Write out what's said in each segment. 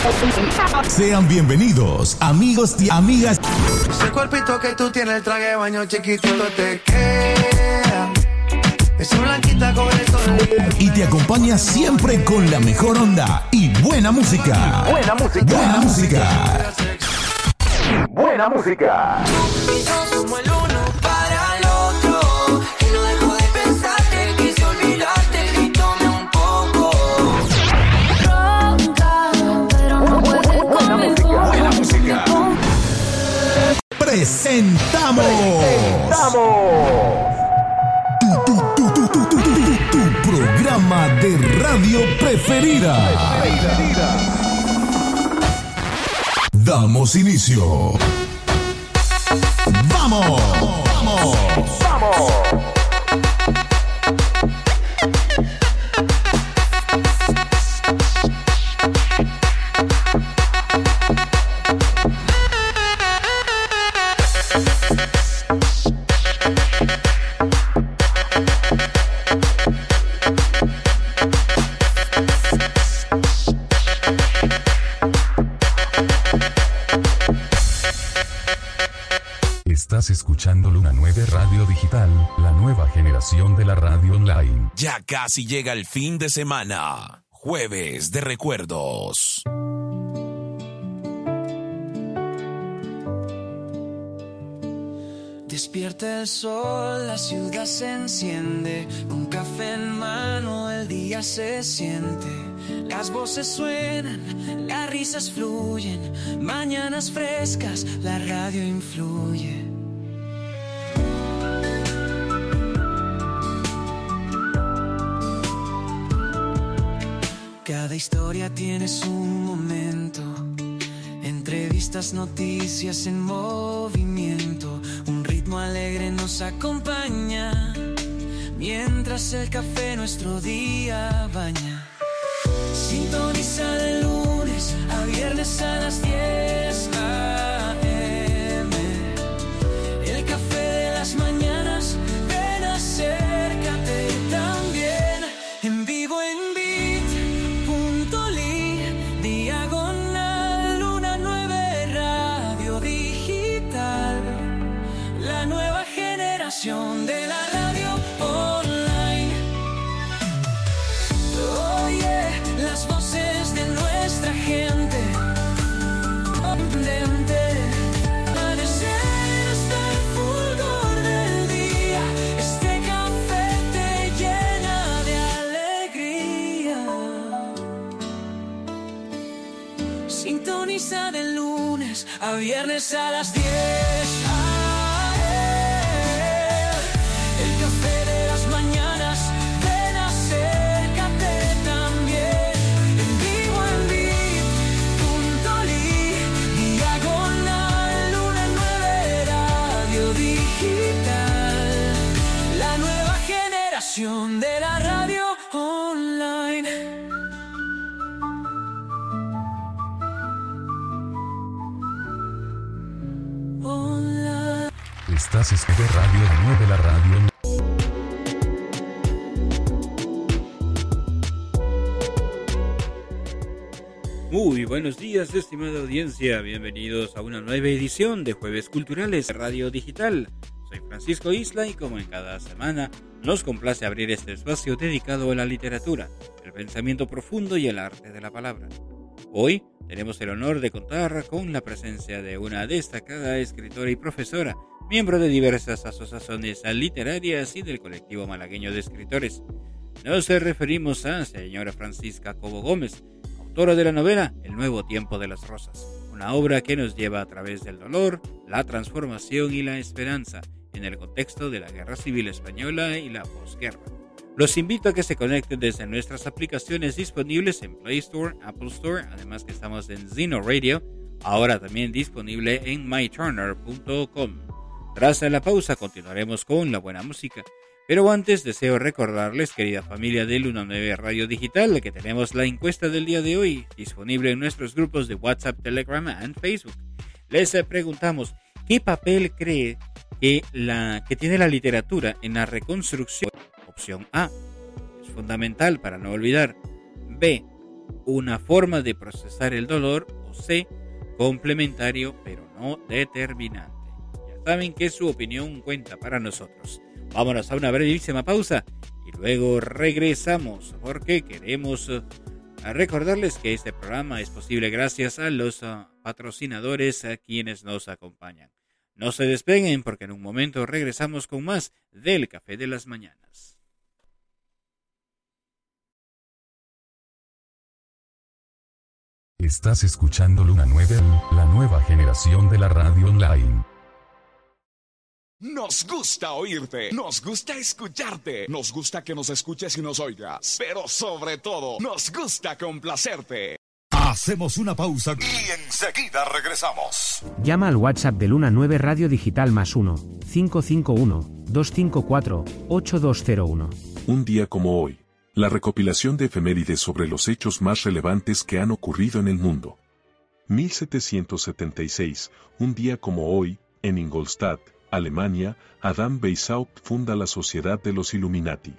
Sean bienvenidos, amigos y amigas. Ese cuerpito que tú tienes, el traje de baño chiquitito te queda. Esa blanquita con el sol. Y te acompaña siempre con la mejor onda y buena música. Buena música. Buena música. Buena música. Y yo sumo el uno para el otro. Y no dejo de pensarte, quise olvidarte, grítame un poco. Ronca, pero no puedes conmigo. Buena música. Presentamos. Tu programa de radio preferida. Damos inicio. ¡Vamos! ¡Vamos! ¡Vamos! Estás escuchando Luna 9 Radio Digital, la nueva generación de la radio online. Ya casi llega el fin de semana. Jueves de recuerdos. Despierta el sol, la ciudad se enciende. Un café en mano, el día se siente. Las voces suenan, las risas fluyen. Mañanas frescas, la radio influye. Cada historia tiene su momento. Entrevistas, noticias en movimiento. Un ritmo alegre nos acompaña. Mientras el café nuestro día baña. Sintoniza de lunes a viernes a las 10 a.m. El café de las mañanas, ven acércate también. En vivo en bit.ly, diagonal Luna 9 Radio Digital. La nueva generación de la radio online. Oye, las voces de nuestra gente. Amanecer hasta el fulgor del día. Este café te llena de alegría. Sintoniza de lunes a viernes a las 10 a.m. El café de las mañanas, ven acércate también. En vivo en bit.ly, diagonal Luna 9 Radio Digital. La nueva generación de la radio online. Hola. Estás escuchando Radio 9 la radio. Muy buenos días, estimada audiencia. Bienvenidos a una nueva edición de Jueves Culturales de Radio Digital. Soy Francisco Isla y como en cada semana nos complace abrir este espacio dedicado a la literatura, el pensamiento profundo y el arte de la palabra. Hoy tenemos el honor de contar con la presencia de una destacada escritora y profesora, miembro de diversas asociaciones literarias y del colectivo malagueño de escritores. Nos referimos a señora Francisca Cobo Gómez, autora de la novela El nuevo tiempo de las rosas, una obra que nos lleva a través del dolor, la transformación y la esperanza en el contexto de la Guerra Civil Española y la posguerra. Los invito a que se conecten desde nuestras aplicaciones disponibles en Play Store, Apple Store, además que estamos en Zeno Radio, ahora también disponible en myturner.com. Tras la pausa continuaremos con la buena música. Pero antes deseo recordarles, querida familia de Luna 9 Radio Digital, que tenemos la encuesta del día de hoy disponible en nuestros grupos de WhatsApp, Telegram y Facebook. Les preguntamos, ¿qué papel cree que tiene la literatura en la reconstrucción? Opción A, es fundamental para no olvidar. B, una forma de procesar el dolor, o C, complementario pero no determinante. Ya saben que su opinión cuenta para nosotros. Vámonos a una brevísima pausa y luego regresamos porque queremos recordarles que este programa es posible gracias a los patrocinadores a quienes nos acompañan. No se despeguen porque en un momento regresamos con más del Café de las Mañanas. Estás escuchando Luna 9, la nueva generación de la radio online. Nos gusta oírte, nos gusta escucharte, nos gusta que nos escuches y nos oigas, pero sobre todo, nos gusta complacerte. Hacemos una pausa y enseguida regresamos. Llama al WhatsApp de Luna 9 Radio Digital +1 551 254 8201. Un día como hoy, la recopilación de efemérides sobre los hechos más relevantes que han ocurrido en el mundo. 1776, un día como hoy, en Ingolstadt, Alemania, Adam Weishaupt funda la Sociedad de los Illuminati.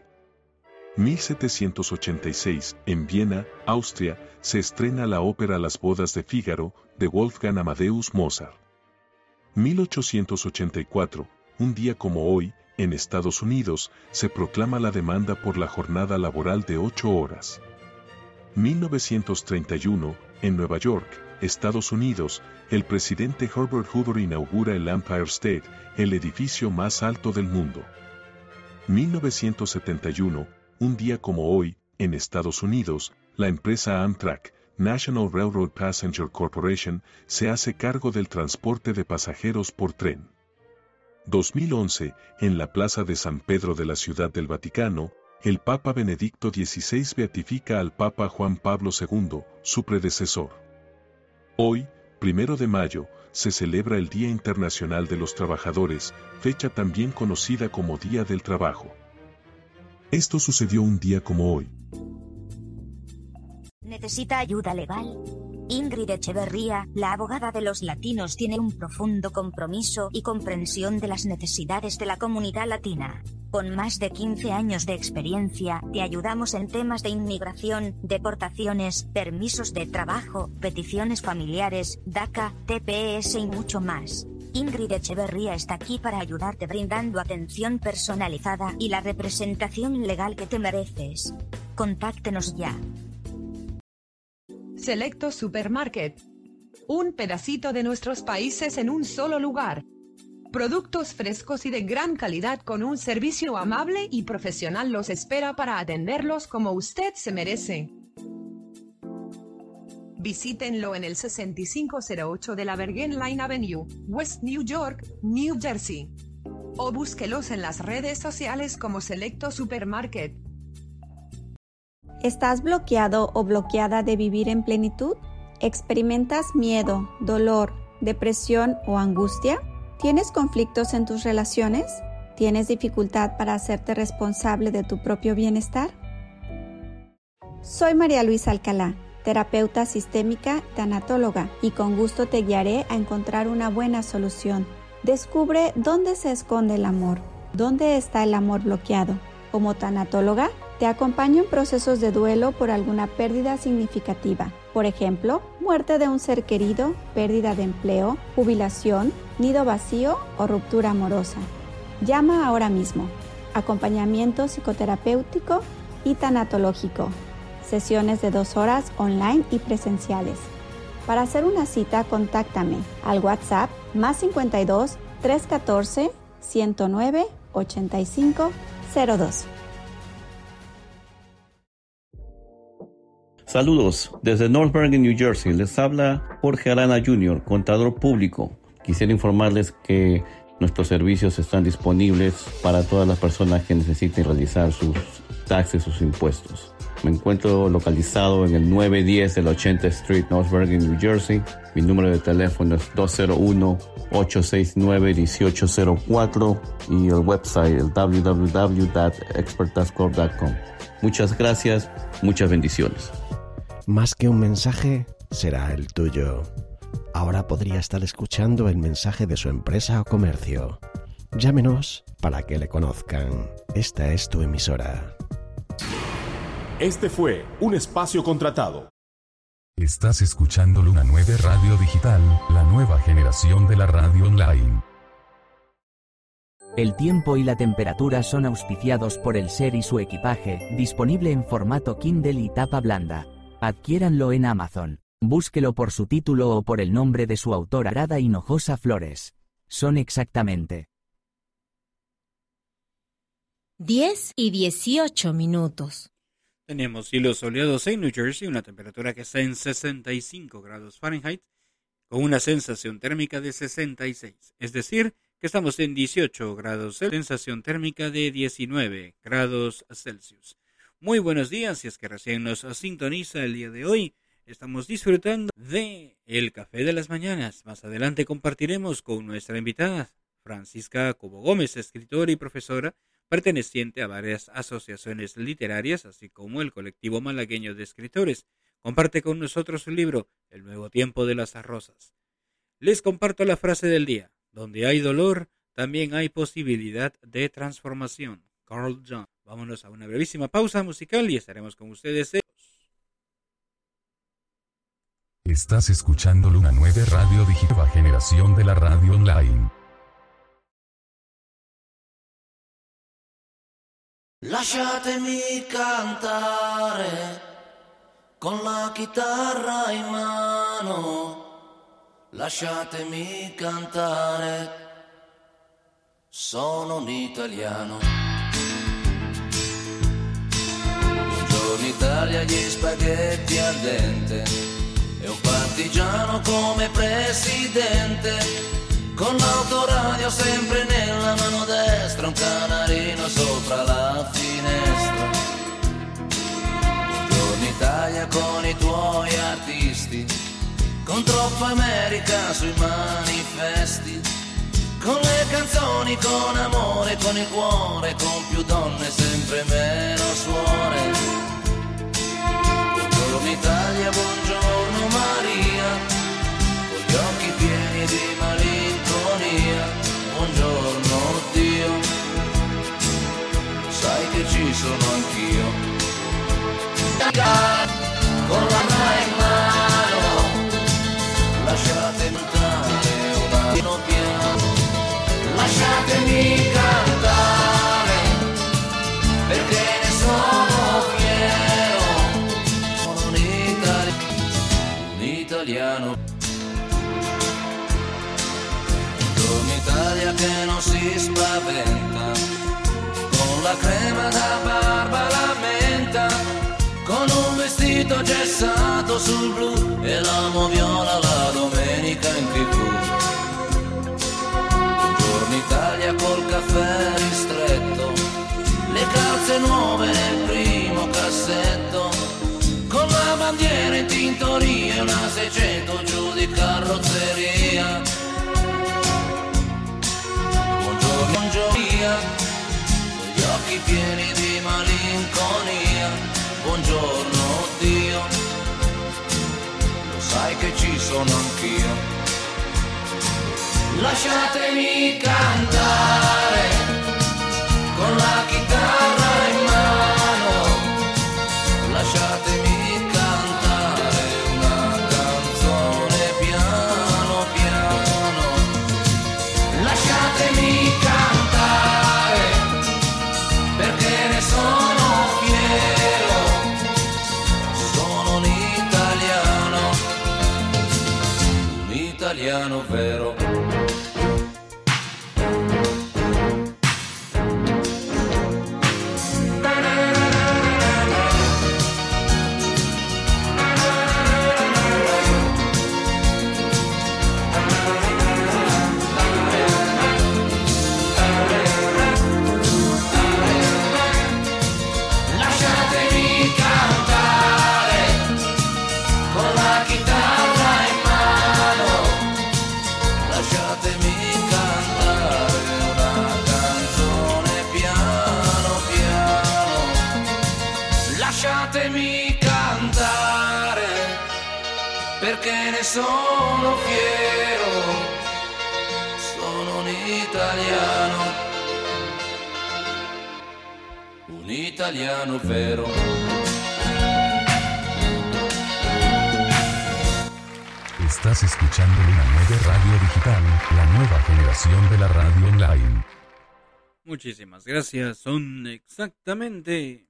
1786, en Viena, Austria, se estrena la ópera Las bodas de Fígaro, de Wolfgang Amadeus Mozart. 1884, un día como hoy, en Estados Unidos, se proclama la demanda por la jornada laboral de 8 horas. 1931, en Nueva York, Estados Unidos, el presidente Herbert Hoover inaugura el Empire State, el edificio más alto del mundo. 1971, un día como hoy, en Estados Unidos, la empresa Amtrak, National Railroad Passenger Corporation, se hace cargo del transporte de pasajeros por tren. 2011, en la Plaza de San Pedro de la Ciudad del Vaticano, el Papa Benedicto XVI beatifica al Papa Juan Pablo II, su predecesor. Hoy, 1 de mayo, se celebra el Día Internacional de los Trabajadores, fecha también conocida como Día del Trabajo. Esto sucedió un día como hoy. ¿Necesita ayuda legal? Ingrid Echeverría, la abogada de los latinos, tiene un profundo compromiso y comprensión de las necesidades de la comunidad latina. Con más de 15 años de experiencia, te ayudamos en temas de inmigración, deportaciones, permisos de trabajo, peticiones familiares, DACA, TPS y mucho más. Ingrid Echeverría está aquí para ayudarte brindando atención personalizada y la representación legal que te mereces. Contáctenos ya. Selecto Supermarket. Un pedacito de nuestros países en un solo lugar. Productos frescos y de gran calidad con un servicio amable y profesional los espera para atenderlos como usted se merece. Visítenlo en el 6508 de la Bergen Line Avenue, West New York, New Jersey. O búsquelos en las redes sociales como Selecto Supermarket. ¿Estás bloqueado o bloqueada de vivir en plenitud? ¿Experimentas miedo, dolor, depresión o angustia? ¿Tienes conflictos en tus relaciones? ¿Tienes dificultad para hacerte responsable de tu propio bienestar? Soy María Luisa Alcalá, terapeuta sistémica, tanatóloga, y con gusto te guiaré a encontrar una buena solución. Descubre dónde se esconde el amor, dónde está el amor bloqueado. Como tanatóloga, te acompaño en procesos de duelo por alguna pérdida significativa. Por ejemplo, muerte de un ser querido, pérdida de empleo, jubilación, nido vacío o ruptura amorosa. Llama ahora mismo. Acompañamiento psicoterapéutico y tanatológico. Sesiones de 2 horas online y presenciales. Para hacer una cita, contáctame al WhatsApp +52 314 109 85 02. Saludos, desde North Bergen, New Jersey. Les habla Jorge Arana Jr., contador público. Quisiera informarles que nuestros servicios están disponibles para todas las personas que necesiten realizar sus taxes, sus impuestos. Me encuentro localizado en el 910 de la 80th Street, North Bergen, New Jersey. Mi número de teléfono es 201-869-1804 y el website es www.expertascorp.com. Muchas gracias, muchas bendiciones. Más que un mensaje, será el tuyo. Ahora podría estar escuchando el mensaje de su empresa o comercio. Llámenos para que le conozcan. Esta es tu emisora. Este fue un espacio contratado. Estás escuchando Luna 9 Radio Digital, la nueva generación de la radio online. El tiempo y la temperatura son auspiciados por el Ser y su equipaje, disponible en formato Kindle y tapa blanda. Adquiéranlo en Amazon. Búsquelo por su título o por el nombre de su autor Arada Hinojosa Flores. Son exactamente 10:18. Tenemos cielos soleados en New Jersey, una temperatura que está en 65 grados Fahrenheit, con una sensación térmica de 66. Es decir, que estamos en 18 grados, sensación térmica de 19 grados Celsius. Muy buenos días, si es que recién nos sintoniza el día de hoy. Estamos disfrutando de el Café de las Mañanas. Más adelante compartiremos con nuestra invitada, Francisca Cobo Gómez, escritora y profesora, perteneciente a varias asociaciones literarias, así como el colectivo malagueño de escritores. Comparte con nosotros su libro, El Nuevo Tiempo de las Rosas. Les comparto la frase del día. Donde hay dolor, también hay posibilidad de transformación. Carl Jung. Vámonos a una brevísima pausa musical y estaremos con ustedes. Estás escuchando Luna 9 Radio Digital, nueva generación de la radio online. Lasciatemi cantare con la chitarra in mano, lasciatemi cantare, sono un italiano. Buongiorno Italia, gli spaghetti al dente e un partigiano come presidente. Con l'autoradio sempre nella mano destra, un canarino sopra la finestra. Buongiorno Italia con i tuoi artisti, con troppa America sui manifesti, con le canzoni, con amore, con il cuore, con più donne, sempre meno suore. Buongiorno Italia, buongiorno Maria, con gli occhi pieni di malinconia. Buongiorno Dio, sai che ci sono anch'io. Con la mano in mano, lasciatemi cantare un attimo piano, lasciatemi cantare, perché ne sono fiero. Sono un italiano. Un'Italia che non si spaventa, con la crema da barba la menta, con un vestito gessato sul blu e l'amo viola la domenica in TV. Buongiorno Italia col caffè ristretto, le calze nuove nel primo cassetto, con la bandiera in tintoria e una 600 giù di carrozzeria. Buongiorno, con gli occhi pieni di malinconia. Buongiorno Dio, lo sai che ci sono anch'io. Lasciatemi cantare con la chitarra in mano, lasciatemi cantare una canzone piano piano, lasciatemi cantare, perché ne sono fiero, sono un italiano vero. Lasciatemi cantare, perché ne sono fiero, sono un italiano vero. Estás escuchando Luna 9 Radio Digital, la nueva generación de la radio online. Muchísimas gracias. Son exactamente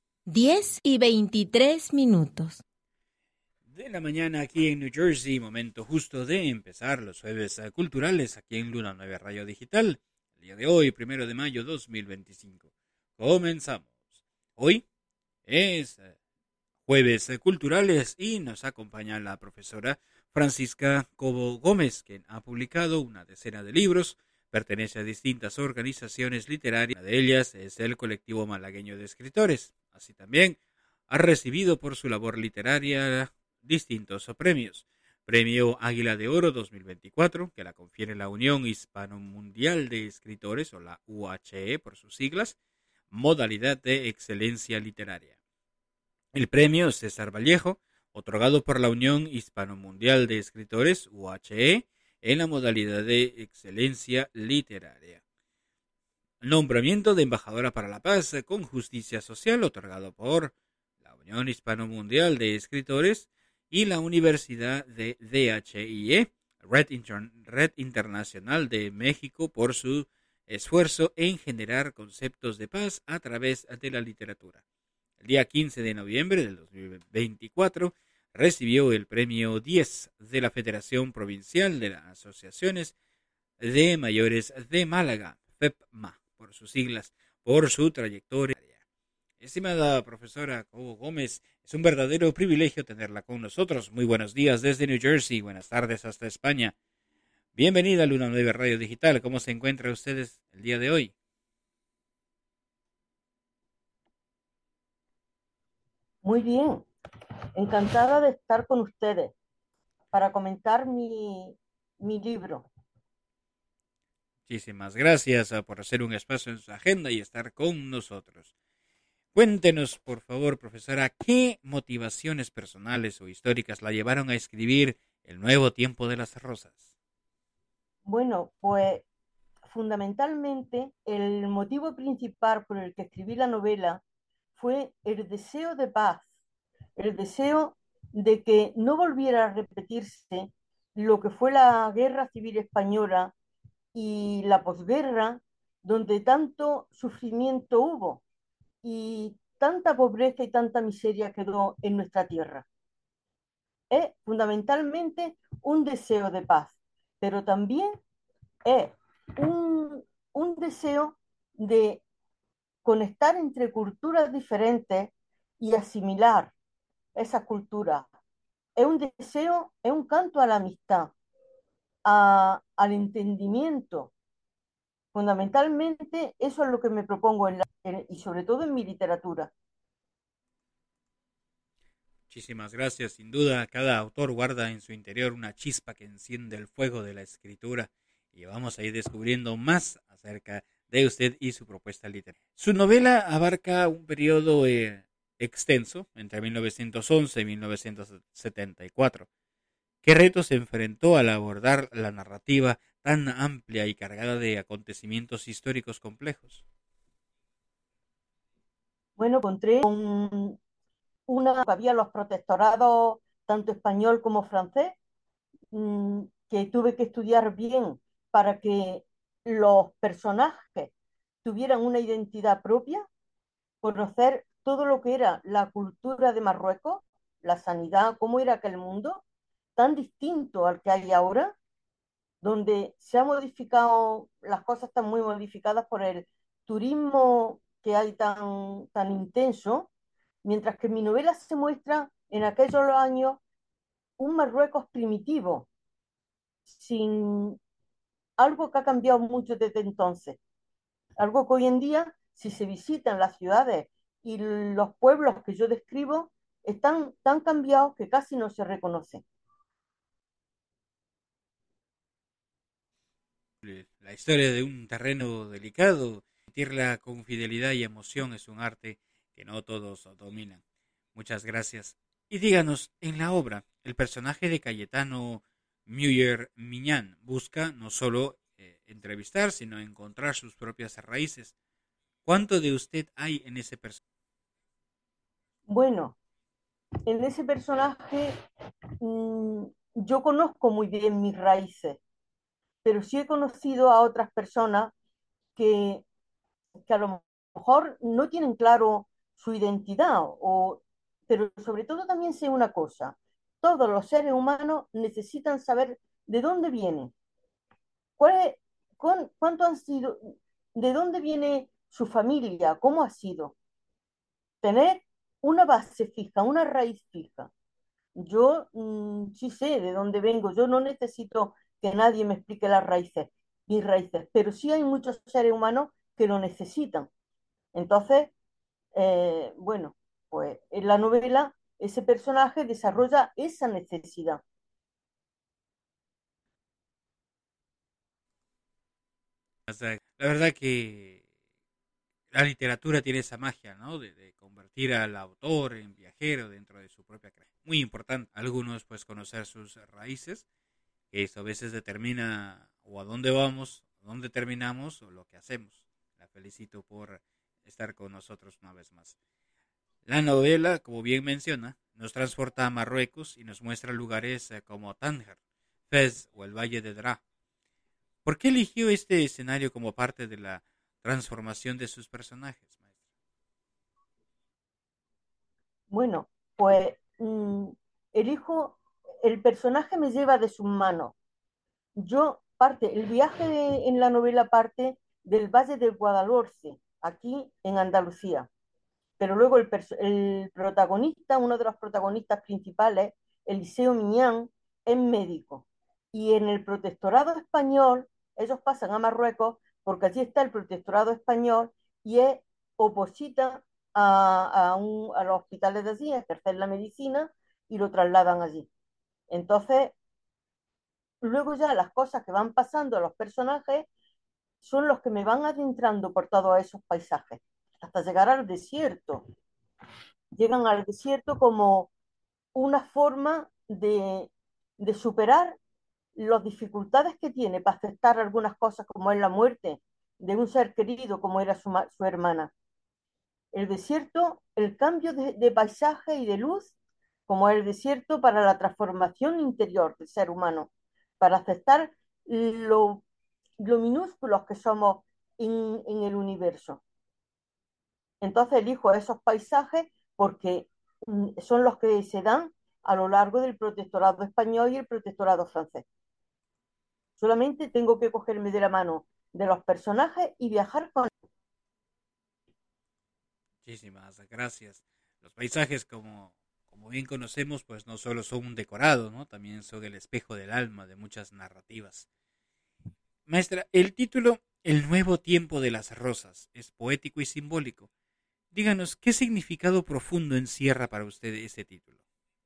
10:23 de la mañana aquí en New Jersey. Momento justo de empezar los jueves culturales aquí en Luna 9 Radio Digital. El día de hoy, 1 de mayo 2025. Comenzamos. Hoy es jueves culturales y nos acompaña la profesora Francisca Cobo Gómez, quien ha publicado una decena de libros, pertenece a distintas organizaciones literarias, una de ellas es el Colectivo Malagueño de Escritores. Así también ha recibido por su labor literaria distintos premios. Premio Águila de Oro 2024, que la confiere la Unión Hispano-Mundial de Escritores, o la UHE por sus siglas, modalidad de excelencia literaria. El premio César Vallejo, otorgado por la Unión Hispano-Mundial de Escritores, UHE, en la modalidad de excelencia literaria. Nombramiento de embajadora para la paz con justicia social, otorgado por la Unión Hispano-Mundial de Escritores y la Universidad de DHIE, Red Internacional de México, por su esfuerzo en generar conceptos de paz a través de la literatura. El día 15 de noviembre del 2024 recibió el premio 10 de la Federación Provincial de las Asociaciones de Mayores de Málaga, FEPMA, por sus siglas, por su trayectoria. Estimada profesora Cobo Gómez, es un verdadero privilegio tenerla con nosotros. Muy buenos días desde New Jersey, buenas tardes hasta España. Bienvenida a Luna 9 Radio Digital. ¿Cómo se encuentran ustedes el día de hoy? Muy bien, encantada de estar con ustedes para comentar mi libro. Muchísimas gracias por hacer un espacio en su agenda y estar con nosotros. Cuéntenos, por favor, profesora, ¿qué motivaciones personales o históricas la llevaron a escribir El Nuevo Tiempo de las Rosas? Bueno, pues fundamentalmente el motivo principal por el que escribí la novela fue el deseo de paz, el deseo de que no volviera a repetirse lo que fue la Guerra Civil Española y la posguerra, donde tanto sufrimiento hubo y tanta pobreza y tanta miseria quedó en nuestra tierra. Es fundamentalmente un deseo de paz, pero también es un deseo de conectar entre culturas diferentes y asimilar esas culturas. Es un deseo, es un canto a la amistad, al entendimiento. Fundamentalmente eso es lo que me propongo y sobre todo en mi literatura. Muchísimas gracias. Sin duda, cada autor guarda en su interior una chispa que enciende el fuego de la escritura y vamos a ir descubriendo más acerca de usted y su propuesta literaria. Su novela abarca un periodo extenso, entre 1911 y 1974. ¿Qué retos se enfrentó al abordar la narrativa tan amplia y cargada de acontecimientos históricos complejos? Bueno, encontré había los protectorados, tanto español como francés, que tuve que estudiar bien para que los personajes tuvieran una identidad propia, conocer todo lo que era la cultura de Marruecos, la sanidad, cómo era aquel mundo, tan distinto al que hay ahora, donde se ha modificado, las cosas están muy modificadas por el turismo que hay tan intenso, mientras que en mi novela se muestra en aquellos años un Marruecos primitivo, sin algo que ha cambiado mucho desde entonces. Algo que hoy en día, si se visitan las ciudades y los pueblos que yo describo, están tan cambiados que casi no se reconocen. La historia de un terreno delicado, sentirla con fidelidad y emoción es un arte que no todos dominan. Muchas gracias. Y díganos, en la obra, el personaje de Cayetano Muyer Miñán busca no solo entrevistar, sino encontrar sus propias raíces. ¿Cuánto de usted hay en ese personaje? Bueno, en ese personaje yo conozco muy bien mis raíces, pero sí he conocido a otras personas que, que a lo mejor no tienen claro su identidad, pero sobre todo también sé una cosa, todos los seres humanos necesitan saber de dónde vienen, cuánto han sido, de dónde viene su familia, cómo ha sido. Tener una base fija, una raíz fija. Yo sí sé de dónde vengo, yo no necesito que nadie me explique mis raíces, pero sí hay muchos seres humanos que lo necesitan. Entonces, bueno, pues en la novela ese personaje desarrolla esa necesidad. O sea, la verdad que la literatura tiene esa magia, ¿no? De convertir al autor en viajero dentro de su propia creación. Muy importante. Algunos, pues, conocer sus raíces, que eso a veces determina o a dónde vamos, a dónde terminamos o lo que hacemos. La felicito por estar con nosotros una vez más. La novela, como bien menciona, nos transporta a Marruecos y nos muestra lugares como Tánger, Fez o el Valle de Dra. ¿Por qué eligió este escenario como parte de la transformación de sus personajes, maestra? Bueno, pues el personaje me lleva de sus manos. El viaje en la novela parte del Valle del Guadalhorce, aquí en Andalucía. Pero luego el protagonista, uno de los protagonistas principales, Eliseo Miñán, es médico. Y en el protectorado español, ellos pasan a Marruecos porque allí está el protectorado español y es oposita a los hospitales de allí, a ejercer la medicina y lo trasladan allí. Entonces, luego ya las cosas que van pasando a los personajes son los que me van adentrando por todos esos paisajes, hasta llegar al desierto. Llegan al desierto como una forma de superar las dificultades que tiene para aceptar algunas cosas como es la muerte de un ser querido como era su hermana. El desierto, el cambio de paisaje y de luz, como el desierto para la transformación interior del ser humano, para aceptar lo minúsculos que somos en el universo. Entonces elijo esos paisajes porque son los que se dan a lo largo del protectorado español y el protectorado francés. Solamente tengo que cogerme de la mano de los personajes y viajar con ellos. Muchísimas gracias. Los paisajes, como bien conocemos, pues no solo son un decorado, ¿no? También son el espejo del alma de muchas narrativas. Maestra, el título El nuevo tiempo de las rosas es poético y simbólico. Díganos, ¿qué significado profundo encierra para usted ese título?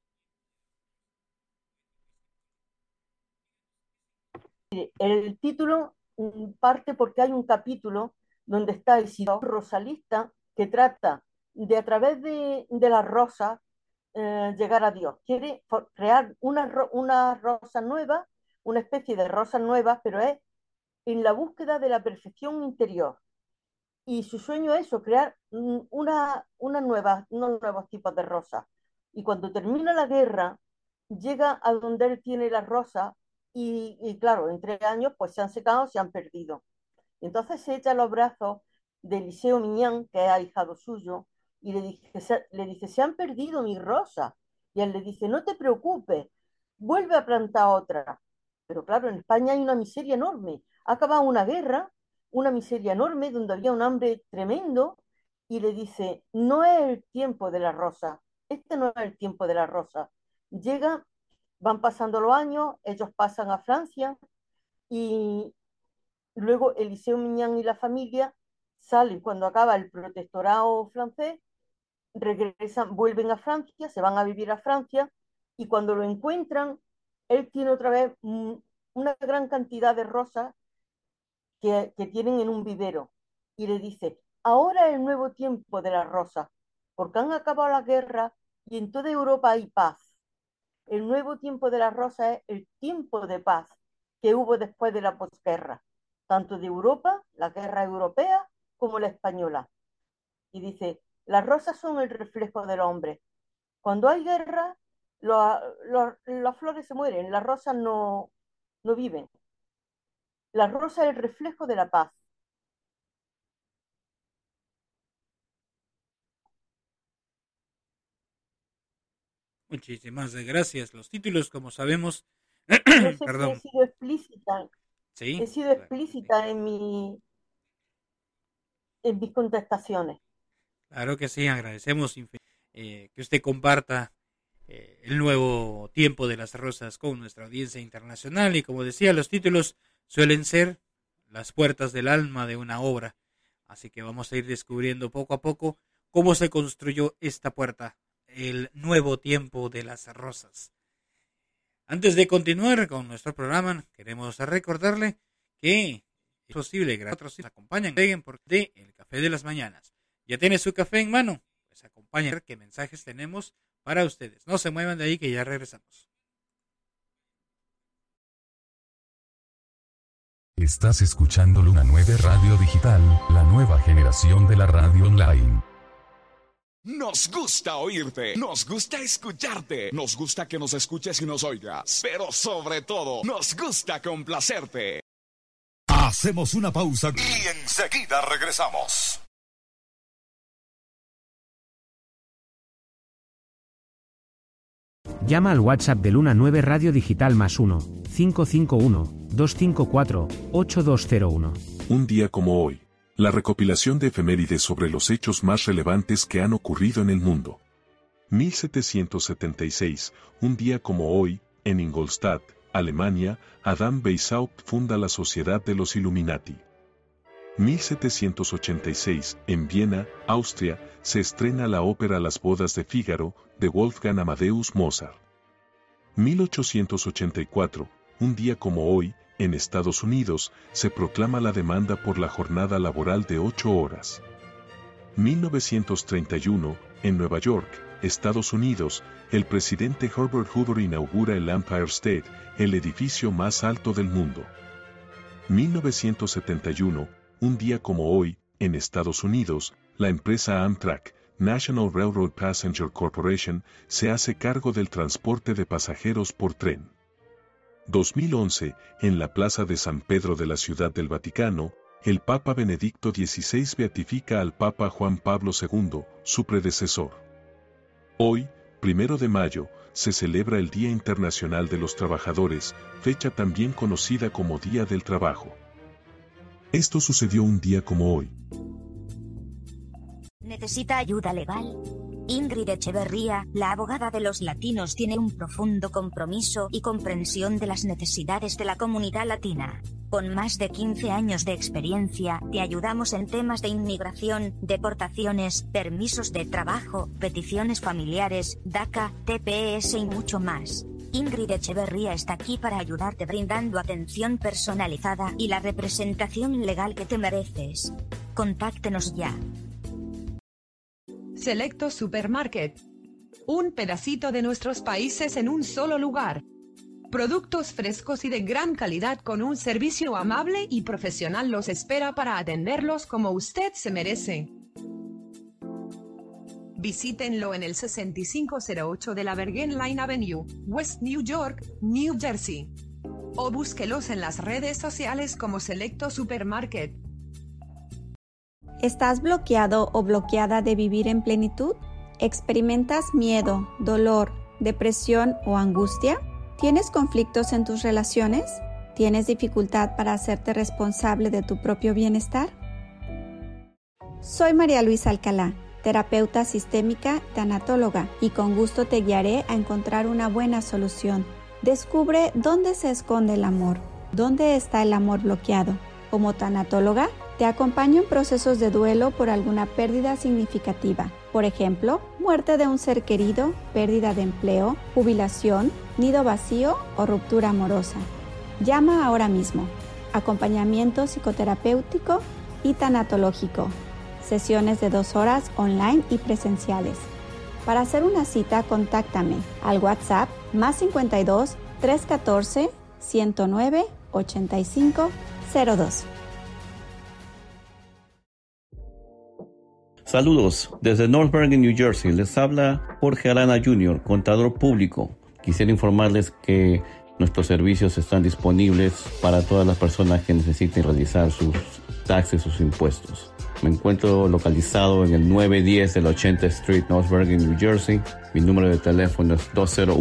El título parte porque hay un capítulo donde está Isidoro Rosalista que trata de a través de las rosas llegar a Dios. Quiere crear una rosa nueva, una especie de rosa nueva, pero es en la búsqueda de la perfección interior. Y su sueño es eso, crear unos nuevos tipos de rosas. Y cuando termina la guerra, llega a donde él tiene las rosas y claro, en 3 años pues se han secado, se han perdido. Y entonces se echa a los brazos de Eliseo Miñán, que es ahijado suyo, y le dice, se han perdido mis rosas. Y él le dice, no te preocupes, vuelve a plantar otra. Pero claro, en España hay una miseria enorme. Ha acabado una miseria enorme, donde había un hambre tremendo, y le dice, no es el tiempo de la rosa, este no es el tiempo de la rosa. Van pasando los años, ellos pasan a Francia, y luego Eliseo Miñán y la familia salen cuando acaba el protectorado francés, vuelven a Francia, se van a vivir a Francia, y cuando lo encuentran, él tiene otra vez una gran cantidad de rosas que tienen en un vivero, y le dice, ahora es el nuevo tiempo de las rosas, porque han acabado la guerra y en toda Europa hay paz. El nuevo tiempo de las rosas es el tiempo de paz que hubo después de la posguerra, tanto de Europa, la guerra europea, como la española. Y dice, las rosas son el reflejo del hombre. Cuando hay guerra, Las flores se mueren, las rosas no viven. La rosa es el reflejo de la paz. Muchísimas gracias. Los títulos, como sabemos, Yo sé que perdón. he sido explícita. Sí, He sido explícita en mis contestaciones. claro que sí, agradecemos que usted comparta el nuevo tiempo de las rosas con nuestra audiencia internacional y como decía, los títulos suelen ser las puertas del alma de una obra, así que vamos a ir descubriendo poco a poco cómo se construyó esta puerta, el nuevo tiempo de las rosas. Antes de continuar con nuestro programa, queremos recordarle que es posible que otros nos acompañen por de El Café de las Mañanas. ¿Ya tiene su café en mano? Pues acompañen a ver qué mensajes tenemos para ustedes. No se muevan de ahí que ya regresamos. Estás escuchando Luna 9 Radio Digital, la nueva generación de la radio online. Nos gusta oírte, nos gusta escucharte, nos gusta que nos escuches y nos oigas, pero sobre todo, nos gusta complacerte. Hacemos una pausa y enseguida regresamos. Llama al WhatsApp de Luna 9 Radio Digital +1 551 254 8201. Un día como hoy. La recopilación de efemérides sobre los hechos más relevantes que han ocurrido en el mundo. 1776, un día como hoy, en Ingolstadt, Alemania, Adam Weishaupt funda la Sociedad de los Illuminati. 1786, en Viena, Austria, se estrena la ópera Las bodas de Fígaro, de Wolfgang Amadeus Mozart. 1884, un día como hoy, en Estados Unidos, se proclama la demanda por la jornada laboral de 8 horas. 1931, en Nueva York, Estados Unidos, el presidente Herbert Hoover inaugura el Empire State, el edificio más alto del mundo. 1971, un día como hoy, en Estados Unidos, la empresa Amtrak, National Railroad Passenger Corporation, se hace cargo del transporte de pasajeros por tren. 2011, en la Plaza de San Pedro de la Ciudad del Vaticano, el Papa Benedicto XVI beatifica al Papa Juan Pablo II, su predecesor. Hoy, 1 de mayo, se celebra el Día Internacional de los Trabajadores, fecha también conocida como Día del Trabajo. Esto sucedió un día como hoy. ¿Necesita ayuda legal? Ingrid Echeverría, la abogada de los latinos, tiene un profundo compromiso y comprensión de las necesidades de la comunidad latina. Con más de 15 años de experiencia, te ayudamos en temas de inmigración, deportaciones, permisos de trabajo, peticiones familiares, DACA, TPS y mucho más. Ingrid Echeverría está aquí para ayudarte brindando atención personalizada y la representación legal que te mereces. Contáctenos ya. Selecto Supermarket. Un pedacito de nuestros países en un solo lugar. Productos frescos y de gran calidad con un servicio amable y profesional los espera para atenderlos como usted se merece. Visítenlo en el 6508 de la Bergen Line Avenue, West New York, New Jersey. O búsquelos en las redes sociales como Selecto Supermarket. ¿Estás bloqueado o bloqueada de vivir en plenitud? ¿Experimentas miedo, dolor, depresión o angustia? ¿Tienes conflictos en tus relaciones? ¿Tienes dificultad para hacerte responsable de tu propio bienestar? Soy María Luisa Alcalá, terapeuta sistémica, tanatóloga, y con gusto te guiaré a encontrar una buena solución. Descubre dónde se esconde el amor, dónde está el amor bloqueado. Como tanatóloga, te acompaño en procesos de duelo por alguna pérdida significativa. Por ejemplo, muerte de un ser querido, pérdida de empleo, jubilación, nido vacío o ruptura amorosa. Llama ahora mismo. Acompañamiento psicoterapéutico y tanatológico. Sesiones de 2 horas online y presenciales. Para hacer una cita, contáctame al WhatsApp +52 314 109 85 02. Saludos desde North Bergen, New Jersey. Les habla Jorge Arana Jr., contador público. Quisiera informarles que nuestros servicios están disponibles para todas las personas que necesiten realizar sus taxes, sus impuestos. Me encuentro localizado en el 910 de la 80th Street, North Bergen, New Jersey. Mi número de teléfono es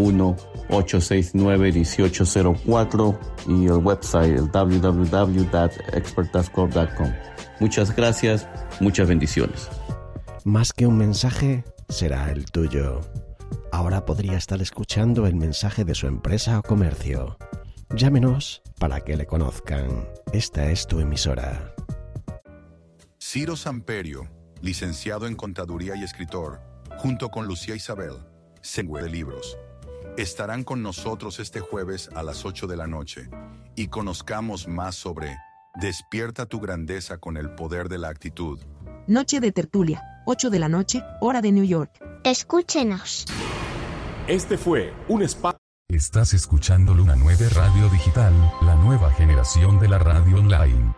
201-869-1804 y el website es www.experttaxcorp.com. Muchas gracias, muchas bendiciones. Más que un mensaje, será el tuyo. Ahora podría estar escuchando el mensaje de su empresa o comercio. Llámenos para que le conozcan. Esta es tu emisora. Ciro Samperio, licenciado en Contaduría y escritor, junto con Lucía Isabel, Següe de Libros, estarán con nosotros este jueves a las 8 de la noche y conozcamos más sobre Despierta tu grandeza con el poder de la actitud. Noche de tertulia, 8 de la noche, hora de New York. Escúchenos. Este fue un espacio. Estás escuchando Luna 9 Radio Digital, la nueva generación de la radio online.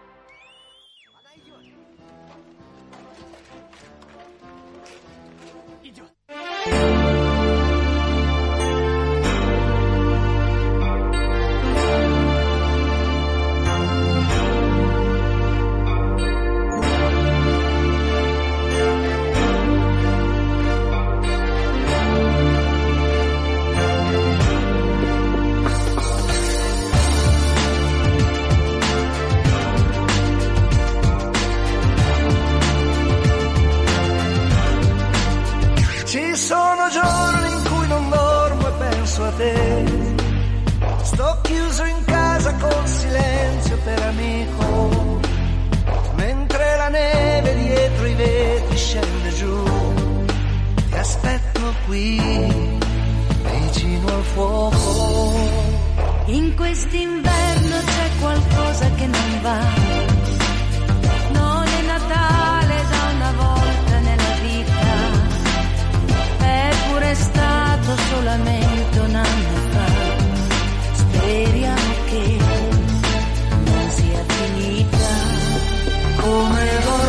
Sto chiuso in casa col silenzio per amico, mentre la neve dietro i vetri scende giù. Ti aspetto qui, vicino al fuoco. In quest'inverno c'è qualcosa che non va. Non è Natale da una volta nella vita, è pure stato solamente un anno fa. Speriamo che non sia finita. Come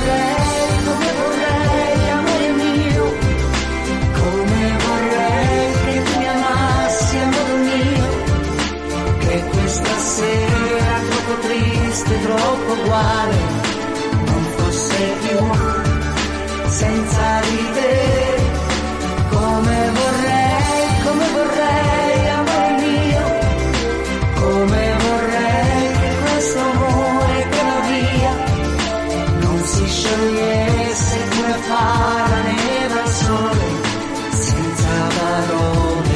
vorrei, amore mio, come vorrei che tu mi amassi a modo mio, che questa sera troppo triste, troppo uguale, non fosse più senza di te. Come vorrei, amore mio, come vorrei che questo amore che va via non si sciogliesse come fa la neve al sole senza parole.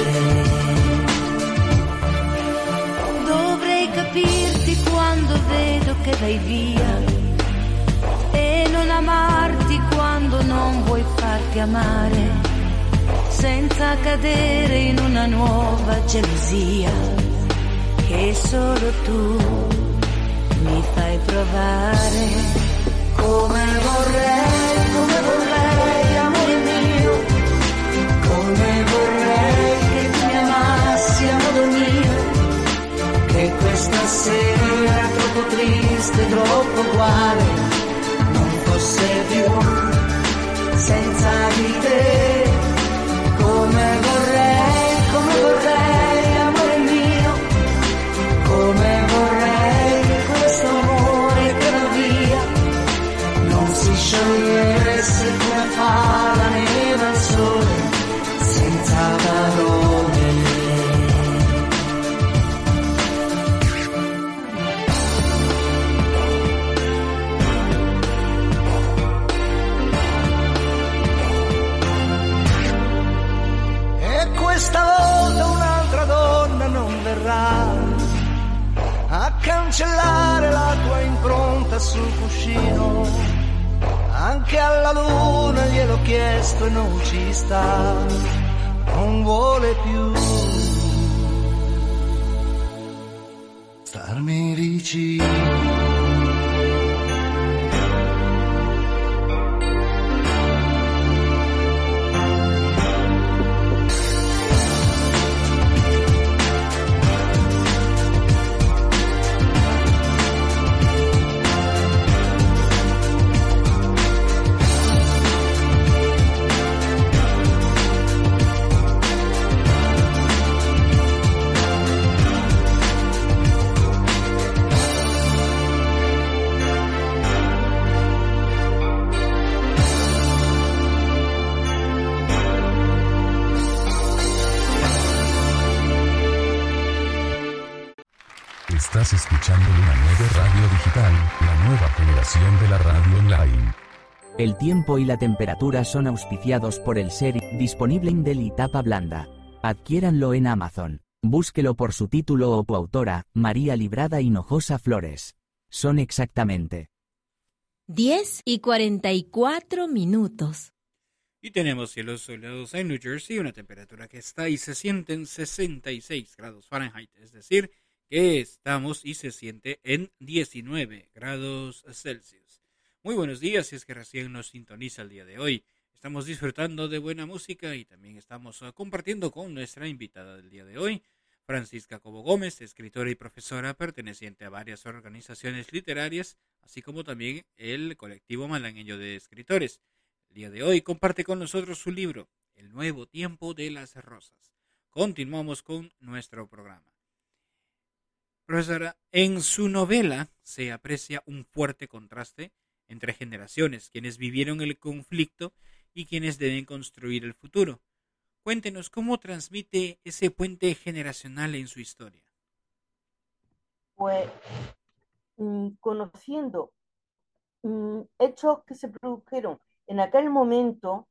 Dovrei capirti quando vedo che vai via e non amarti quando non vuoi farti amare, senza cadere in una nuova gelosia che solo tu mi fai provare. Come vorrei, amore mio, come vorrei che tu mi amassi a modo mio, che questa sera troppo triste, troppo uguale, non fosse più senza di te. Come vorrei, amore mio, come vorrei che questo amore che va via non si sciogliesse come fa la neve al sole senza parole. Questa volta un'altra donna non verrà a cancellare la tua impronta sul cuscino. Anche alla luna gliel'ho chiesto e non ci sta, non vuole più starmi vicino. Estás escuchando Luna 9 Radio Digital, la nueva generación de la radio online. El tiempo y la temperatura son auspiciados por el Seri, disponible en Dell y tapa blanda. Adquiéranlo en Amazon. Búsquelo por su título o su autora, María Librada Hinojosa Flores. Son exactamente 10:44. Y tenemos cielos soleados en New Jersey, una temperatura que está y se siente en 66 grados Fahrenheit, es decir, que estamos y se siente en 19 grados Celsius. Muy buenos días, si es que recién nos sintoniza el día de hoy. Estamos disfrutando de buena música y también estamos compartiendo con nuestra invitada del día de hoy, Francisca Cobo Gómez, escritora y profesora perteneciente a varias organizaciones literarias, así como también el colectivo malagueño de escritores. El día de hoy comparte con nosotros su libro, El nuevo tiempo de las rosas. Continuamos con nuestro programa. Profesora, en su novela se aprecia un fuerte contraste entre generaciones, quienes vivieron el conflicto y quienes deben construir el futuro. Cuéntenos cómo transmite ese puente generacional en su historia. Pues conociendo hechos que se produjeron en aquel momento,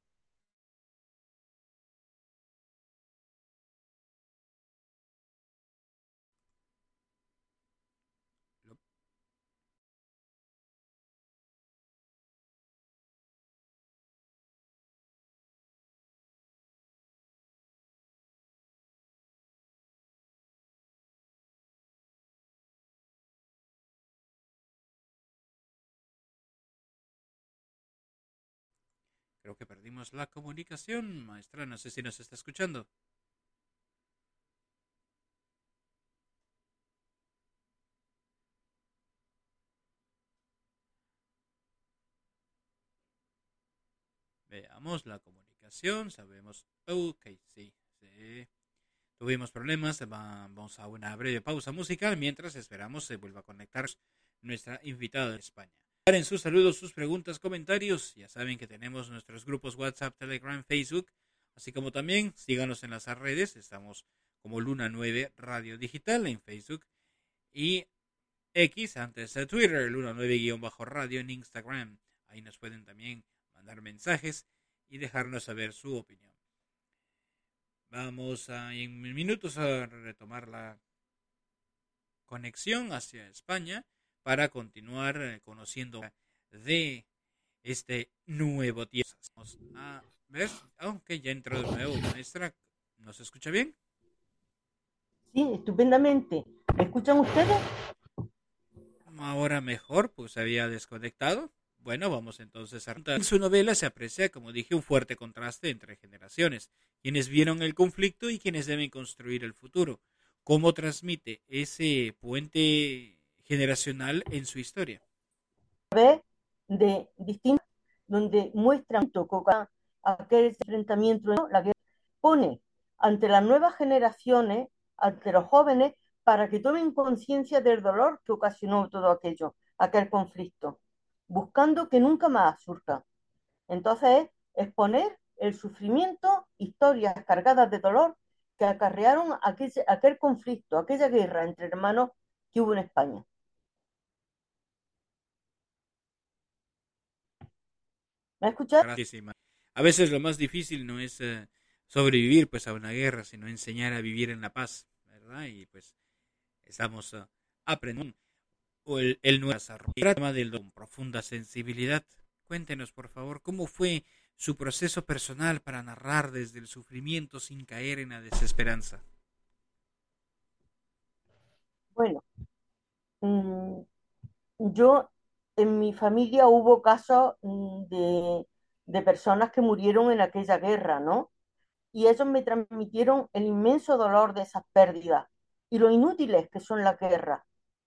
Creo que perdimos la comunicación, maestra, no sé si nos está escuchando. Veamos la comunicación, sabemos... Ok, sí. Tuvimos problemas, vamos a una breve pausa musical mientras esperamos se vuelva a conectar nuestra invitada de España. En sus saludos, sus preguntas, comentarios, ya saben que tenemos nuestros grupos WhatsApp, Telegram, Facebook, así como también síganos en las redes, estamos como Luna 9 Radio Digital en Facebook y X, antes de Twitter, Luna 9-radio en Instagram. Ahí nos pueden también mandar mensajes y dejarnos saber su opinión. Vamos en minutos a retomar la conexión hacia España para continuar conociendo de este nuevo tiempo. Vamos a ver, aunque ya entró de nuevo, maestra, ¿nos escucha bien? Sí, estupendamente. ¿Me escuchan ustedes? Ahora mejor, pues se había desconectado. Bueno, vamos entonces a... En su novela se aprecia, como dije, un fuerte contraste entre generaciones, quienes vieron el conflicto y quienes deben construir el futuro. ¿Cómo transmite ese puente generacional en su historia? De distintos, donde muestran aquel enfrentamiento, ¿no? La que pone ante las nuevas generaciones, ante los jóvenes, para que tomen conciencia del dolor que ocasionó todo aquello, aquel conflicto, buscando que nunca más surja. Entonces, exponer el sufrimiento, historias cargadas de dolor que acarrearon aquel conflicto, aquella guerra entre hermanos que hubo en España. ¿Me escuchas? Gracias. A veces lo más difícil no es sobrevivir pues a una guerra, sino enseñar a vivir en la paz, ¿verdad? Y pues estamos aprendiendo el nuevo tema del don, profunda sensibilidad. Cuéntenos, por favor, ¿cómo fue su proceso personal para narrar desde el sufrimiento sin caer en la desesperanza? Bueno, yo en mi familia hubo casos de personas que murieron en aquella guerra, ¿no? Y ellos me transmitieron el inmenso dolor de esas pérdidas y lo inútiles que son las guerras.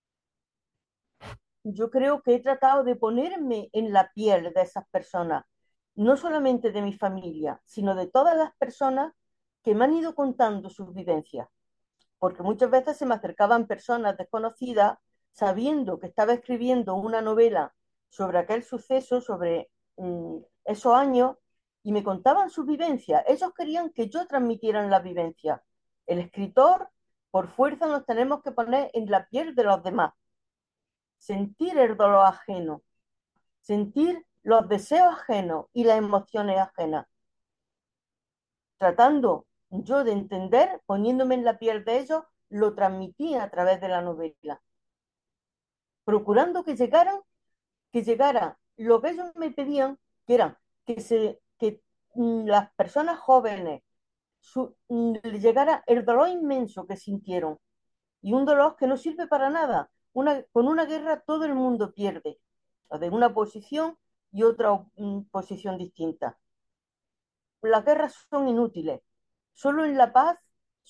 Yo creo que he tratado de ponerme en la piel de esas personas, no solamente de mi familia, sino de todas las personas que me han ido contando sus vivencias. Porque muchas veces se me acercaban personas desconocidas sabiendo que estaba escribiendo una novela sobre aquel suceso, sobre esos años, y me contaban sus vivencias. Ellos querían que yo transmitiera la vivencia. El escritor Por fuerza nos tenemos que poner en la piel de los demás, sentir el dolor ajeno, sentir los deseos ajenos y las emociones ajenas, tratando yo de entender, poniéndome en la piel de ellos, lo transmití a través de la novela, procurando que llegara lo que ellos me pedían, que era que las personas jóvenes les llegara el dolor inmenso que sintieron, y un dolor que no sirve para nada. Con una guerra todo el mundo pierde, o de una posición y otra posición distinta. Las guerras son inútiles. Solo en la paz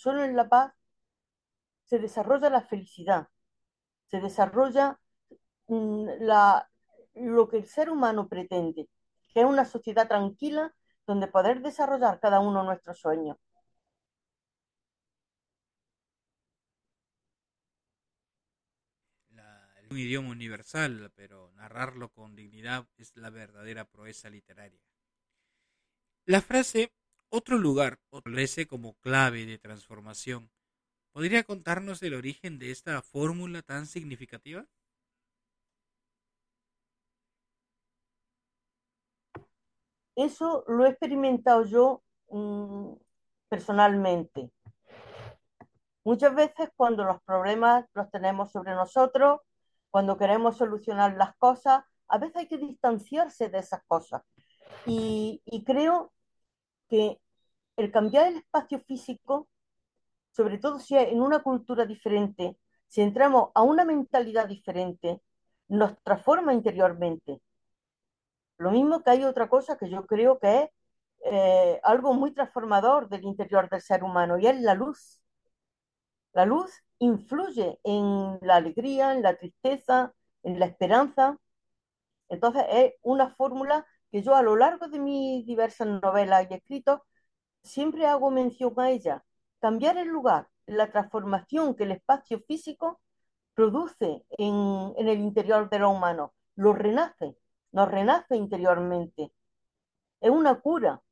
se desarrolla la felicidad, se desarrolla lo que el ser humano pretende, que es una sociedad tranquila donde poder desarrollar cada uno nuestros sueños. Un idioma universal, pero narrarlo con dignidad es la verdadera proeza literaria. La frase "otro lugar" aparece como clave de transformación. ¿Podría contarnos el origen de esta fórmula tan significativa? Eso lo he experimentado yo personalmente. Muchas veces cuando los problemas los tenemos sobre nosotros, cuando queremos solucionar las cosas, a veces hay que distanciarse de esas cosas. Y creo que el cambiar el espacio físico, sobre todo si es en una cultura diferente, si entramos a una mentalidad diferente, nos transforma interiormente. Lo mismo que hay otra cosa que yo creo que es algo muy transformador del interior del ser humano, y es la luz. La luz influye en la alegría, en la tristeza, en la esperanza. Entonces es una fórmula que yo a lo largo de mis diversas novelas y escritos siempre hago mención a ella. Cambiar el lugar, la transformación que el espacio físico produce en el interior de lo humano, nos renace interiormente. Es una cura.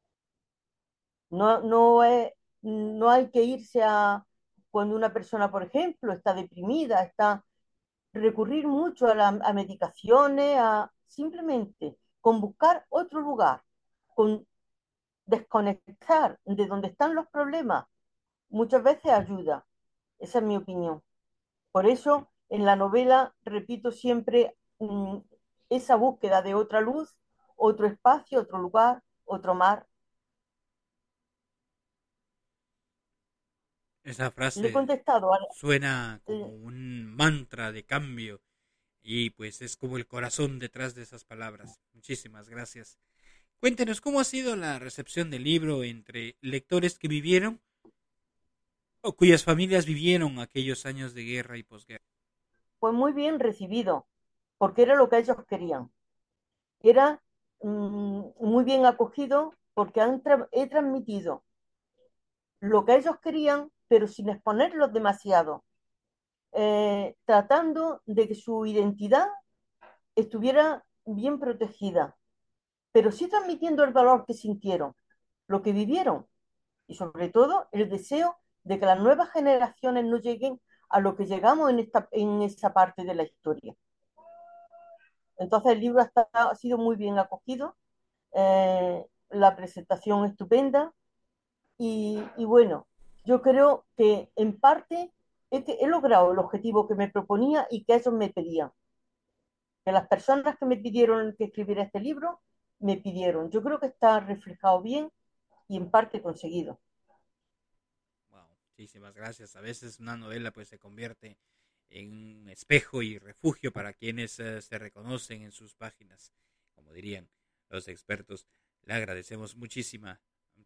No hay que irse a cuando una persona, por ejemplo, está deprimida, recurrir mucho a medicaciones, simplemente con buscar otro lugar, con desconectar de donde están los problemas, muchas veces ayuda. Esa es mi opinión. Por eso, en la novela, repito siempre esa búsqueda de otra luz, otro espacio, otro lugar, otro mar. Esa frase Le he contestado suena como un mantra de cambio y pues es como el corazón detrás de esas palabras. Muchísimas gracias. Cuéntenos cómo ha sido la recepción del libro entre lectores que vivieron o cuyas familias vivieron aquellos años de guerra y posguerra. Pues muy bien recibido, porque era lo que ellos querían. Era muy bien acogido porque he transmitido lo que ellos querían, pero sin exponerlos demasiado, tratando de que su identidad estuviera bien protegida, pero sí transmitiendo el dolor que sintieron, lo que vivieron, y sobre todo el deseo de que las nuevas generaciones no lleguen a lo que llegamos en esa parte de la historia. Entonces el libro ha sido muy bien acogido, la presentación estupenda, y bueno, yo creo que en parte he logrado el objetivo que me proponía y que ellos me pedían. Que las personas que me pidieron que escribiera este libro, me pidieron. Yo creo que está reflejado bien y en parte conseguido. Wow, muchísimas gracias. A veces una novela pues se convierte en un espejo y refugio para quienes se reconocen en sus páginas, como dirían los expertos. Le agradecemos muchísima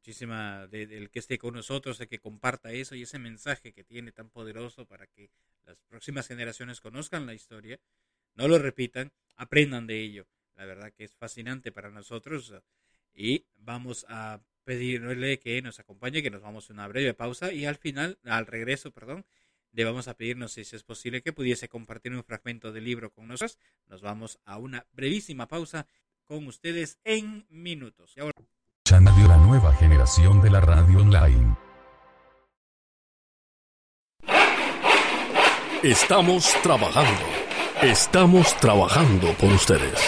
del que esté con nosotros, de que comparta eso y ese mensaje que tiene tan poderoso para que las próximas generaciones conozcan la historia, no lo repitan, aprendan de ello. La verdad que es fascinante para nosotros y vamos a pedirle que nos acompañe, que nos vamos a una breve pausa y al regreso, le vamos a pedirnos si es posible que pudiese compartir un fragmento del libro con nosotros. Nos vamos a una brevísima pausa con ustedes en minutos. Y ahora... Radio, la nueva generación de la radio online. Estamos trabajando. Estamos trabajando por ustedes.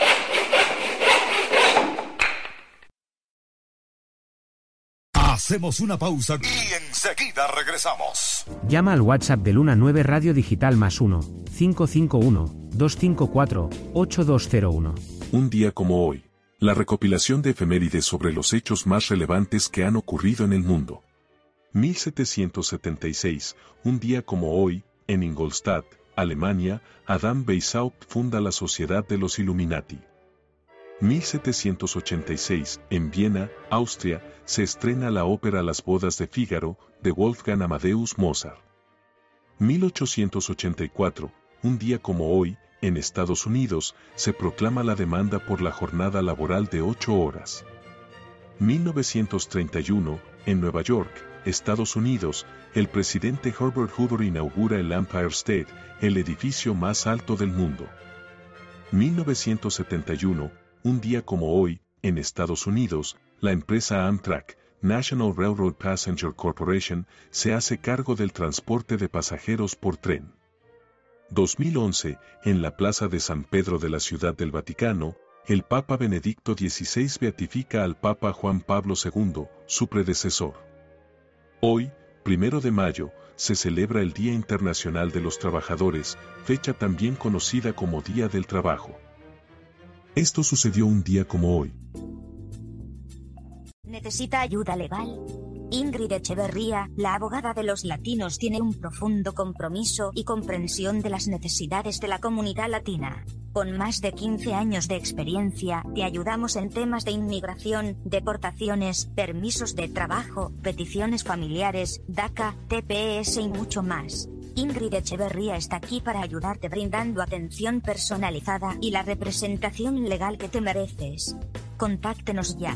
Hacemos una pausa y enseguida regresamos. Llama al WhatsApp de Luna 9 Radio Digital +1 551 254 8201. Un día como hoy. La recopilación de efemérides sobre los hechos más relevantes que han ocurrido en el mundo. 1776, un día como hoy, en Ingolstadt, Alemania, Adam Weishaupt funda la Sociedad de los Illuminati. 1786, en Viena, Austria, se estrena la ópera Las bodas de Fígaro, de Wolfgang Amadeus Mozart. 1884, un día como hoy, en Estados Unidos, se proclama la demanda por la jornada laboral de 8 horas. 1931, en Nueva York, Estados Unidos, el presidente Herbert Hoover inaugura el Empire State, el edificio más alto del mundo. 1971, un día como hoy, en Estados Unidos, la empresa Amtrak, National Railroad Passenger Corporation, se hace cargo del transporte de pasajeros por tren. 2011, en la Plaza de San Pedro de la Ciudad del Vaticano, el Papa Benedicto XVI beatifica al Papa Juan Pablo II, su predecesor. Hoy, 1 de mayo, se celebra el Día Internacional de los Trabajadores, fecha también conocida como Día del Trabajo. Esto sucedió un día como hoy. ¿Necesita ayuda legal? Ingrid Echeverría, la abogada de los latinos, tiene un profundo compromiso y comprensión de las necesidades de la comunidad latina. Con más de 15 años de experiencia, te ayudamos en temas de inmigración, deportaciones, permisos de trabajo, peticiones familiares, DACA, TPS y mucho más. Ingrid Echeverría está aquí para ayudarte brindando atención personalizada y la representación legal que te mereces. Contáctenos ya.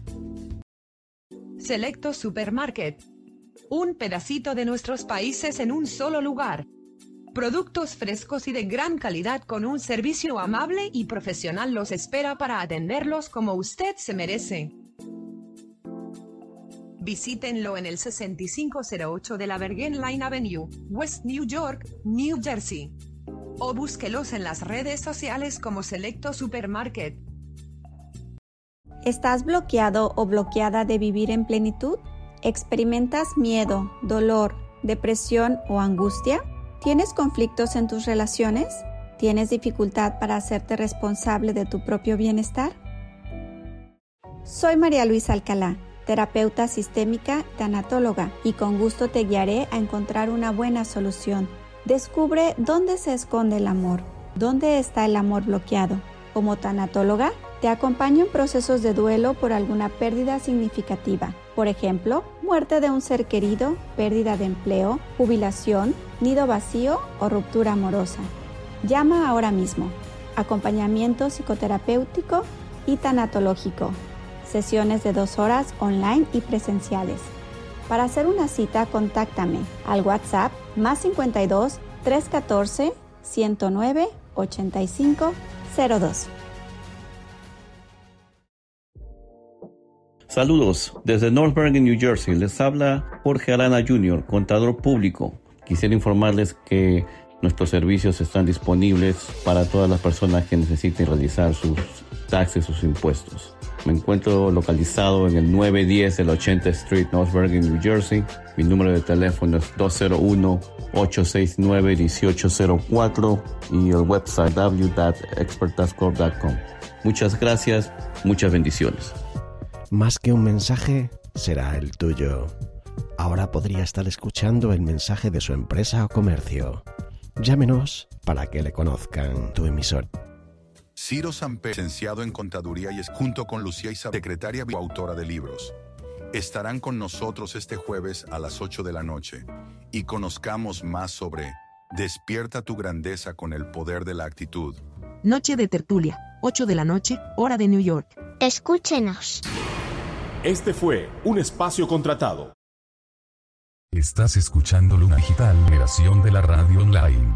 Selecto Supermarket. Un pedacito de nuestros países en un solo lugar. Productos frescos y de gran calidad con un servicio amable y profesional los espera para atenderlos como usted se merece. Visítenlo en el 6508 de la Bergen Line Avenue, West New York, New Jersey. O búsquelos en las redes sociales como Selecto Supermarket. ¿Estás bloqueado o bloqueada de vivir en plenitud? ¿Experimentas miedo, dolor, depresión o angustia? ¿Tienes conflictos en tus relaciones? ¿Tienes dificultad para hacerte responsable de tu propio bienestar? Soy María Luisa Alcalá, terapeuta sistémica, tanatóloga, y con gusto te guiaré a encontrar una buena solución. Descubre dónde se esconde el amor, dónde está el amor bloqueado. Como tanatóloga, te acompaño en procesos de duelo por alguna pérdida significativa. Por ejemplo, muerte de un ser querido, pérdida de empleo, jubilación, nido vacío o ruptura amorosa. Llama ahora mismo. Acompañamiento psicoterapéutico y tanatológico. Sesiones de 2 horas online y presenciales. Para hacer una cita, contáctame al WhatsApp +52 314 109 8502. Saludos, desde North Bergen, New Jersey, les habla Jorge Arana Jr., contador público. Quisiera informarles que nuestros servicios están disponibles para todas las personas que necesiten realizar sus taxes, sus impuestos. Me encuentro localizado en el 910 de la 80th Street, North Bergen, New Jersey. Mi número de teléfono es 201-869-1804 y el website www.expertascorp.com. Muchas gracias, muchas bendiciones. Más que un mensaje, será el tuyo. Ahora podría estar escuchando el mensaje de su empresa o comercio. Llámenos para que le conozcan. Tu emisor. Ciro Samper, licenciado en Contaduría y junto con Lucía Isabel, secretaria y autora de libros, estarán con nosotros este jueves a las 8 de la noche y conozcamos más sobre Despierta tu grandeza con el poder de la actitud. Noche de tertulia, 8 de la noche, hora de New York. Escúchenos. Este fue un espacio contratado. Estás escuchando Luna Digital, generación de la radio online.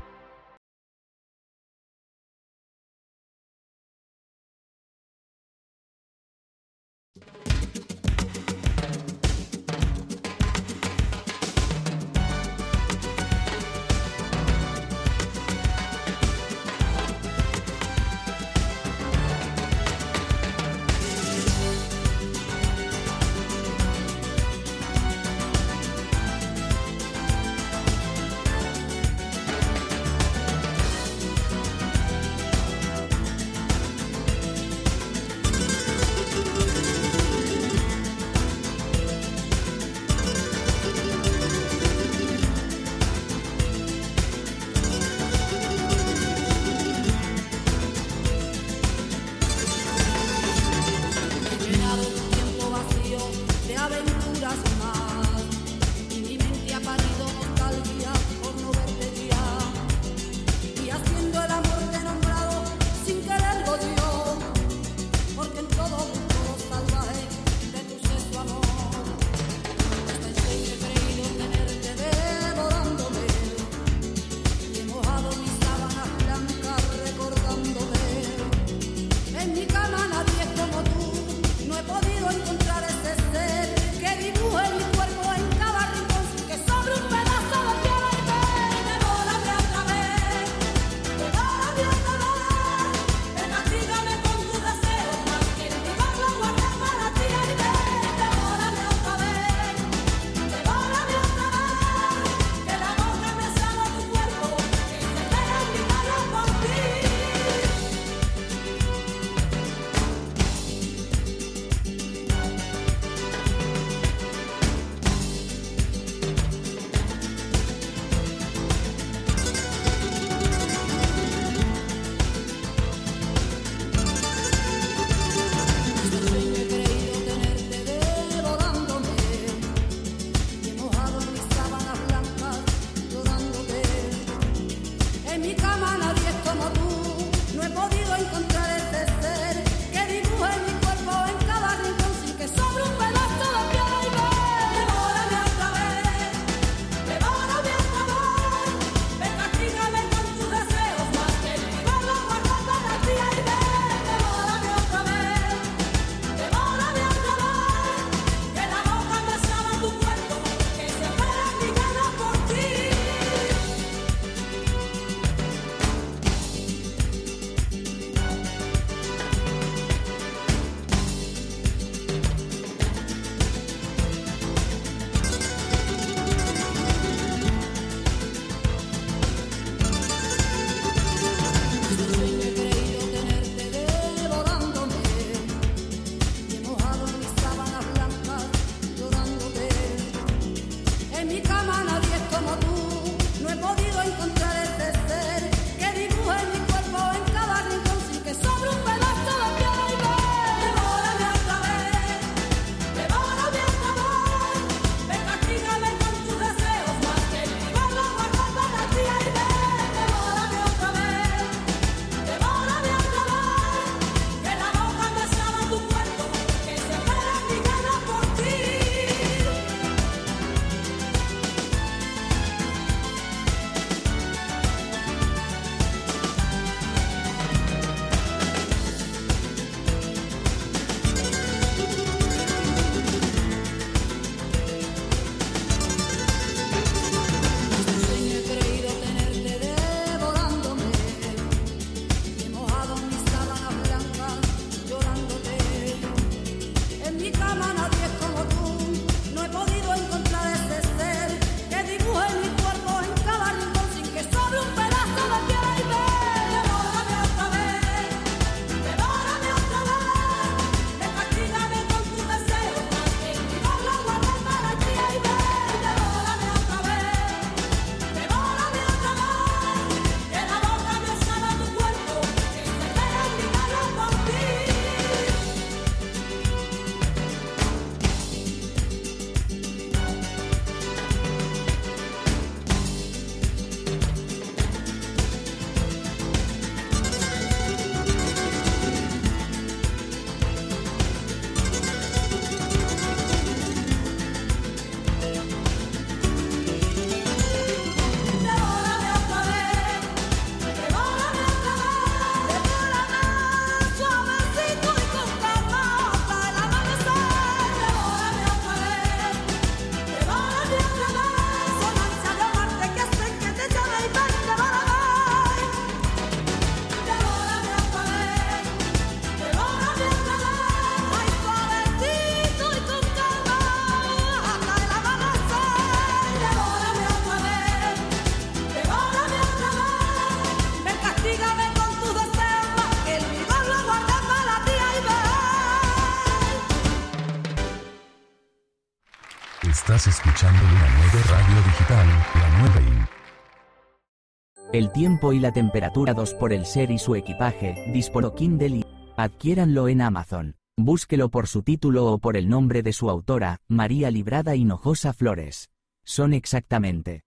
Estás escuchando Luna 9 Radio Digital, la nueva El tiempo y la temperatura 2 por el ser y su equipaje, disponible Kindle y adquiéranlo en Amazon. Búsquelo por su título o por el nombre de su autora, María Librada Hinojosa Flores. Son exactamente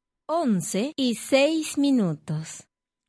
11:06.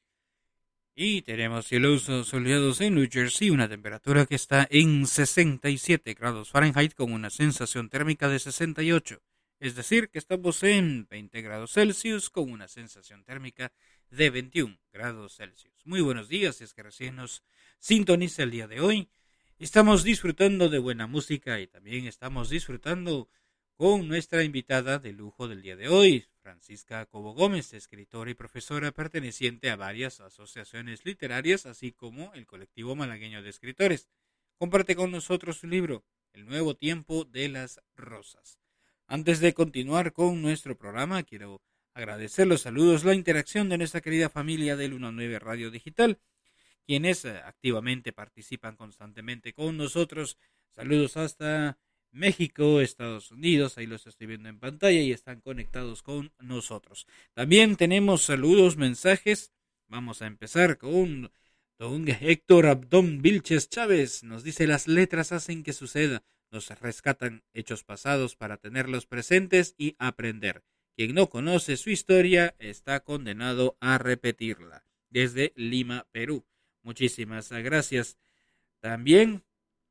Y tenemos cielos soleados en New Jersey, una temperatura que está en 67 grados Fahrenheit con una sensación térmica de 68. Es decir, que estamos en 20 grados Celsius con una sensación térmica de 21 grados Celsius. Muy buenos días, si es que recién nos sintoniza el día de hoy. Estamos disfrutando de buena música y también estamos disfrutando con nuestra invitada de lujo del día de hoy, Francisca Cobo Gómez, escritora y profesora perteneciente a varias asociaciones literarias, así como el colectivo malagueño de escritores. Comparte con nosotros su libro, El nuevo tiempo de las rosas. Antes de continuar con nuestro programa, quiero agradecer los saludos, la interacción de nuestra querida familia de Luna 9 Radio Digital, quienes activamente participan constantemente con nosotros. Saludos hasta México, Estados Unidos, ahí los estoy viendo en pantalla y están conectados con nosotros. También tenemos saludos, mensajes. Vamos a empezar con don Héctor Abdón Vilches Chávez. Nos dice: las letras hacen que suceda, nos rescatan hechos pasados para tenerlos presentes y aprender. Quien no conoce su historia está condenado a repetirla. Desde Lima, Perú. Muchísimas gracias. También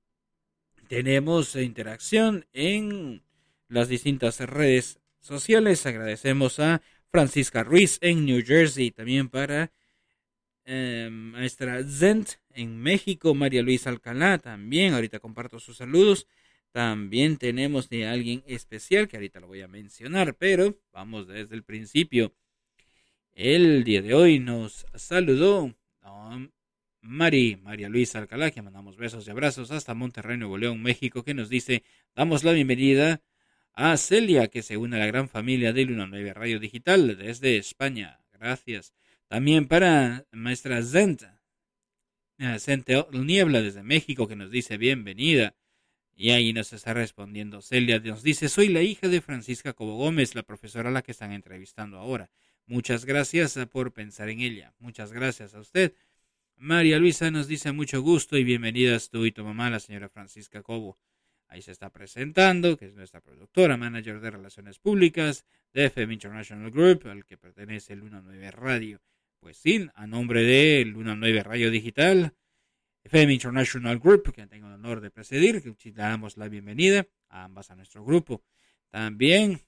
tenemos interacción en las distintas redes sociales. Agradecemos a Francisca Ruiz en New Jersey. También para maestra Zent en México. María Luisa Alcalá también. Ahorita comparto sus saludos. También tenemos de alguien especial que ahorita lo voy a mencionar, pero vamos desde el principio. El día de hoy nos saludó María Luisa Alcalá, que mandamos besos y abrazos hasta Monterrey, Nuevo León, México, que nos dice: damos la bienvenida a Celia, que se une a la gran familia de Luna 9 Radio Digital desde España. Gracias. También para maestra Zente Niebla desde México, que nos dice bienvenida. Y ahí nos está respondiendo Celia, nos dice: soy la hija de Francisca Cobo Gómez, la profesora a la que están entrevistando ahora. Muchas gracias por pensar en ella. Muchas gracias a usted. María Luisa nos dice: mucho gusto y bienvenidas tú y tu mamá, la señora Francisca Cobo. Ahí se está presentando, que es nuestra productora, manager de Relaciones Públicas de FM International Group, al que pertenece Luna 9 Radio. Pues sí, a nombre de Luna 9 Radio Digital, FM International Group, que tengo el honor de presidir, que le damos la bienvenida a ambas a nuestro grupo. También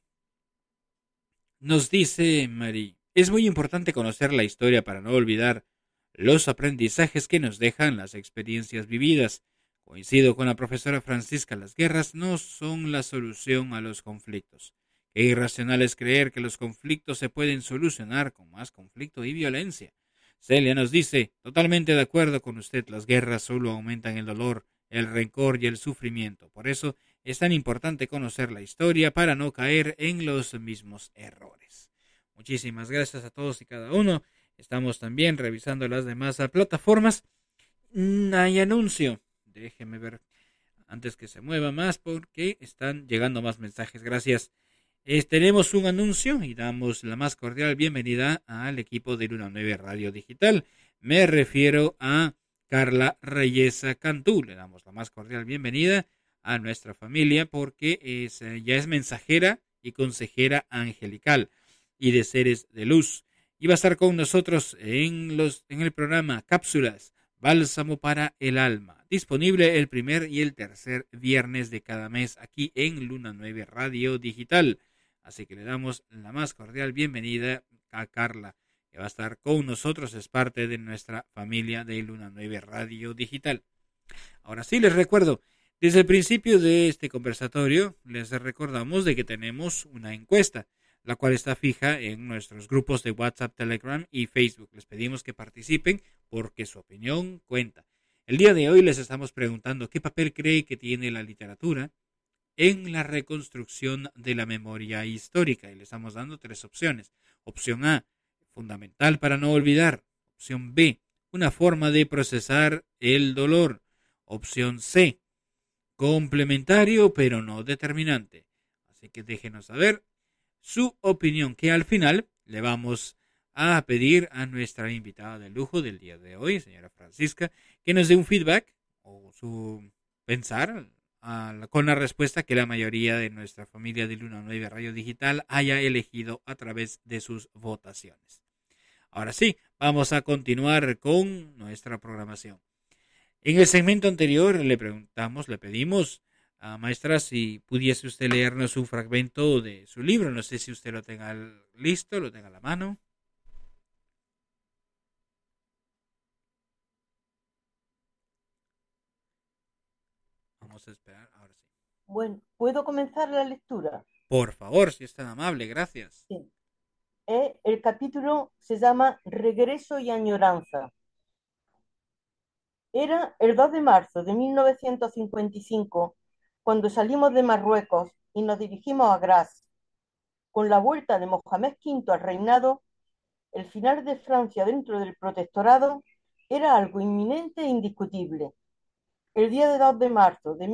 nos dice María: es muy importante conocer la historia para no olvidar los aprendizajes que nos dejan las experiencias vividas. Coincido con la profesora Francisca: las guerras no son la solución a los conflictos. Qué irracional es creer que los conflictos se pueden solucionar con más conflicto y violencia. Celia nos dice: totalmente de acuerdo con usted, las guerras solo aumentan el dolor, el rencor y el sufrimiento. Por eso es tan importante conocer la historia para no caer en los mismos errores. Muchísimas gracias a todos y cada uno. Estamos también revisando las demás plataformas. Hay anuncio. Déjeme ver antes que se mueva más porque están llegando más mensajes. Gracias. Tenemos un anuncio y damos la más cordial bienvenida al equipo de Luna 9 Radio Digital. Me refiero a Carla Reyesa Cantú. Le damos la más cordial bienvenida a nuestra familia porque ya es mensajera y consejera angelical y de seres de luz. Y va a estar con nosotros en el programa Cápsulas, Bálsamo para el Alma, disponible el primer y el tercer viernes de cada mes aquí en Luna 9 Radio Digital. Así que le damos la más cordial bienvenida a Carla, que va a estar con nosotros, es parte de nuestra familia de Luna 9 Radio Digital. Ahora sí, les recuerdo, desde el principio de este conversatorio, les recordamos de que tenemos una encuesta, la cual está fija en nuestros grupos de WhatsApp, Telegram y Facebook. Les pedimos que participen porque su opinión cuenta. El día de hoy les estamos preguntando qué papel cree que tiene la literatura en la reconstrucción de la memoria histórica. Y le estamos dando 3 opciones. Opción A, fundamental para no olvidar. Opción B, una forma de procesar el dolor. Opción C, complementario pero no determinante. Así que déjenos saber su opinión, que al final le vamos a pedir a nuestra invitada de lujo del día de hoy, señora Francisca, que nos dé un feedback o su pensar con la respuesta que la mayoría de nuestra familia de Luna 9 Radio Digital haya elegido a través de sus votaciones. Ahora sí, vamos a continuar con nuestra programación. En el segmento anterior le pedimos a maestra si pudiese usted leernos un fragmento de su libro. No sé si usted lo tenga listo, lo tenga a la mano. Vamos a esperar, ahora sí. Bueno, ¿puedo comenzar la lectura? Por favor, si es tan amable, gracias. Sí. El capítulo se llama Regreso y añoranza. Era el 2 de marzo de 1955 cuando salimos de Marruecos y nos dirigimos a Graz. Con la vuelta de Mohamed V al reinado, el final de Francia dentro del protectorado era algo inminente e indiscutible. El día de 2 de marzo de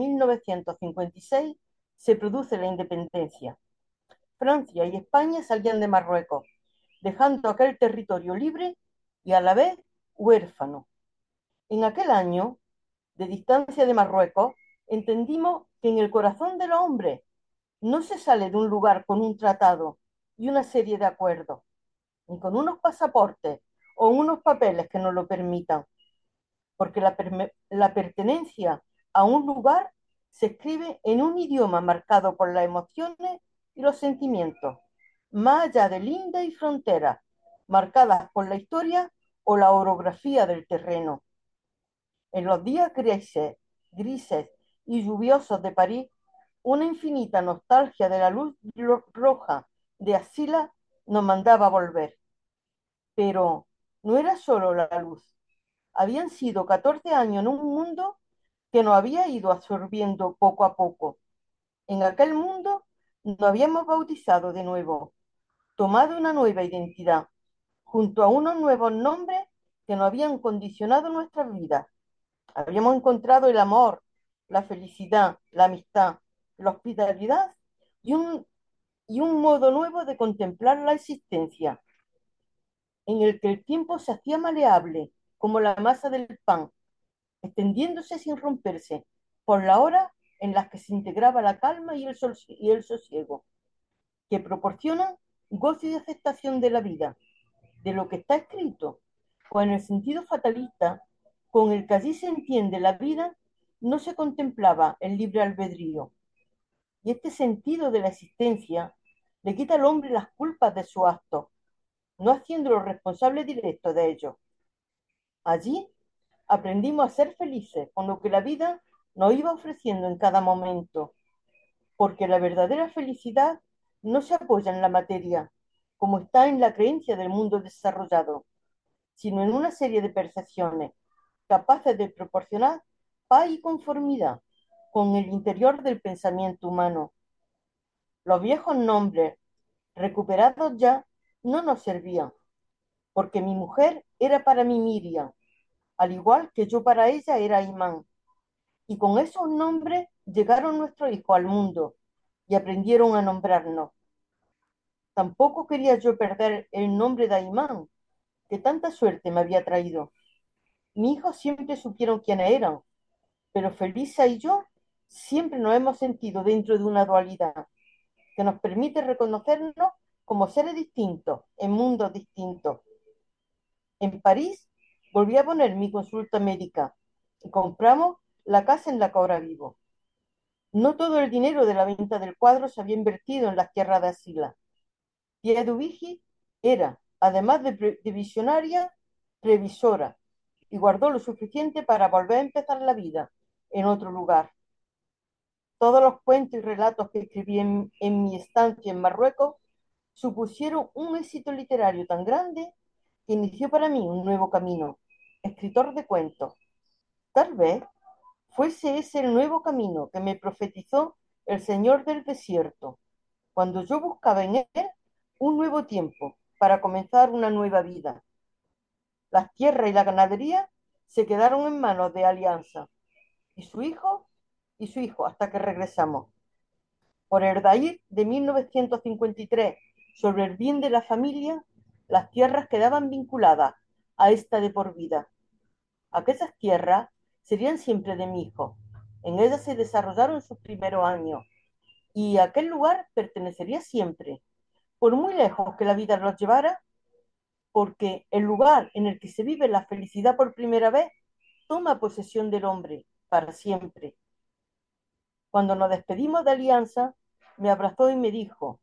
1956 se produce la independencia. Francia y España salían de Marruecos, dejando aquel territorio libre y a la vez huérfano. En aquel año, de distancia de Marruecos, entendimos que en el corazón del hombre no se sale de un lugar con un tratado y una serie de acuerdos, ni con unos pasaportes o unos papeles que nos lo permitan, porque la pertenencia a un lugar se escribe en un idioma marcado por las emociones y los sentimientos, más allá de lindes y fronteras, marcadas por la historia o la orografía del terreno. En los días grises y lluviosos de París, una infinita nostalgia de la luz roja de Asila nos mandaba volver. Pero no era solo la luz. Habían sido 14 años en un mundo que nos había ido absorbiendo poco a poco. En aquel mundo nos habíamos bautizado de nuevo, tomado una nueva identidad, junto a unos nuevos nombres que nos habían condicionado nuestras vidas. Habíamos encontrado el amor, la felicidad, la amistad, la hospitalidad y un modo nuevo de contemplar la existencia, en el que el tiempo se hacía maleable como la masa del pan, extendiéndose sin romperse por la hora en las que se integraba la calma y el sosiego, que proporcionan gozo y aceptación de la vida, de lo que está escrito, o en el sentido fatalista con el que allí se entiende la vida, no se contemplaba el libre albedrío. Y este sentido de la existencia le quita al hombre las culpas de su acto, no haciéndolo responsable directo de ello. Allí aprendimos a ser felices con lo que la vida nos iba ofreciendo en cada momento, porque la verdadera felicidad no se apoya en la materia, como está en la creencia del mundo desarrollado, sino en una serie de percepciones capaces de proporcionar paz y conformidad con el interior del pensamiento humano. Los viejos nombres, recuperados ya, no nos servían, porque mi mujer era para mí Miriam, al igual que yo para ella era Imán. Y con esos nombres llegaron nuestros hijos al mundo y aprendieron a nombrarnos. Tampoco quería yo perder el nombre de Imán, que tanta suerte me había traído. Mis hijos siempre supieron quiénes eran, pero Felisa y yo siempre nos hemos sentido dentro de una dualidad que nos permite reconocernos como seres distintos, en mundos distintos. En París volví a poner mi consulta médica y compramos la casa en la que ahora vivo. No todo el dinero de la venta del cuadro se había invertido en las tierras de Asila. Pia Dubigi era, además de visionaria, previsora, y guardó lo suficiente para volver a empezar la vida en otro lugar. Todos los cuentos y relatos que escribí en mi estancia en Marruecos supusieron un éxito literario tan grande que inició para mí un nuevo camino, escritor de cuentos. Tal vez fuese ese el nuevo camino que me profetizó el Señor del desierto, cuando yo buscaba en él un nuevo tiempo para comenzar una nueva vida. Las tierras y la ganadería se quedaron en manos de Alianza, y su hijo, hasta que regresamos. Por el Dair de 1953, sobre el bien de la familia, las tierras quedaban vinculadas a esta de por vida. Aquellas tierras serían siempre de mi hijo. En ellas se desarrollaron sus primeros años y aquel lugar pertenecería siempre, por muy lejos que la vida los llevara, porque el lugar en el que se vive la felicidad por primera vez toma posesión del hombre para siempre. Cuando nos despedimos de alianza, me abrazó y me dijo: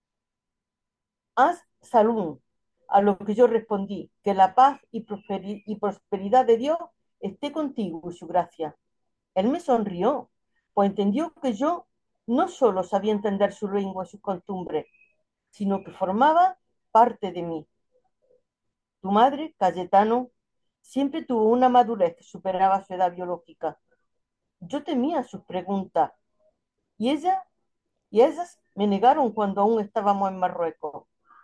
haz salud. A lo que yo respondí: que la paz y prosperidad de Dios esté contigo y su gracia. Él me sonrió, pues entendió que yo no solo sabía entender su lengua y sus costumbres, sino que formaba parte de mí. Tu madre, Cayetano, siempre tuvo una madurez que superaba su edad biológica. Yo temía sus preguntas y ellas me negaron cuando aún estábamos en Marruecos.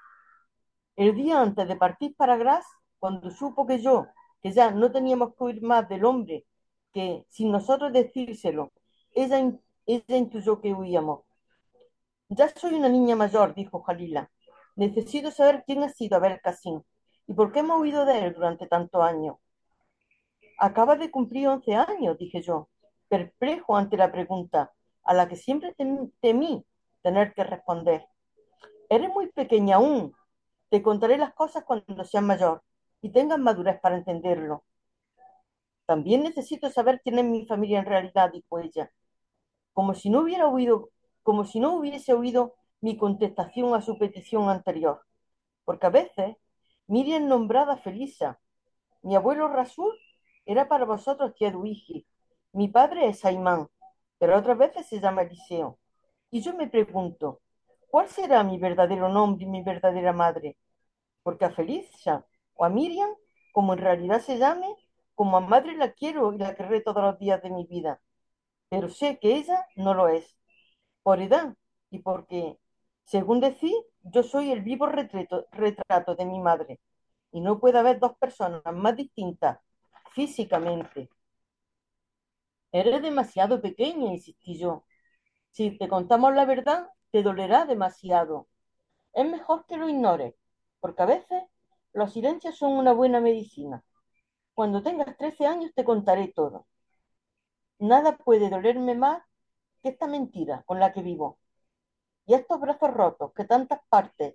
El día antes de partir para Graz, cuando supo que ya no teníamos que huir más del hombre, que sin nosotros decírselo, ella intuyó que huíamos. Ya soy una niña mayor, dijo Jalila. Necesito saber quién ha sido Abel Kassim y por qué hemos huido de él durante tantos años. Acaba de cumplir 11 años, dije yo, perplejo ante la pregunta, a la que siempre temí tener que responder. Eres muy pequeña aún. Te contaré las cosas cuando seas mayor y tengas madurez para entenderlo. También necesito saber quién es mi familia en realidad, dijo ella, como si no hubiese oído mi contestación a su petición anterior. Porque a veces Miriam nombrada Felisa, mi abuelo Rasul era para vosotros tía Duigi, mi padre es Aimán, pero otras veces se llama Eliseo. Y yo me pregunto, ¿cuál será mi verdadero nombre y mi verdadera madre? Porque a Felisa o a Miriam, como en realidad se llame, como a madre la quiero y la querré todos los días de mi vida. Pero sé que ella no lo es, por edad y porque, según decís, yo soy el vivo retrato de mi madre. Y no puede haber dos personas más distintas físicamente. Eres demasiado pequeña, insistí yo. Si te contamos la verdad, te dolerá demasiado. Es mejor que lo ignores, porque a veces los silencios son una buena medicina. Cuando tengas 13 años te contaré todo. Nada puede dolerme más que esta mentira con la que vivo. Y estos brazos rotos, que tantas partes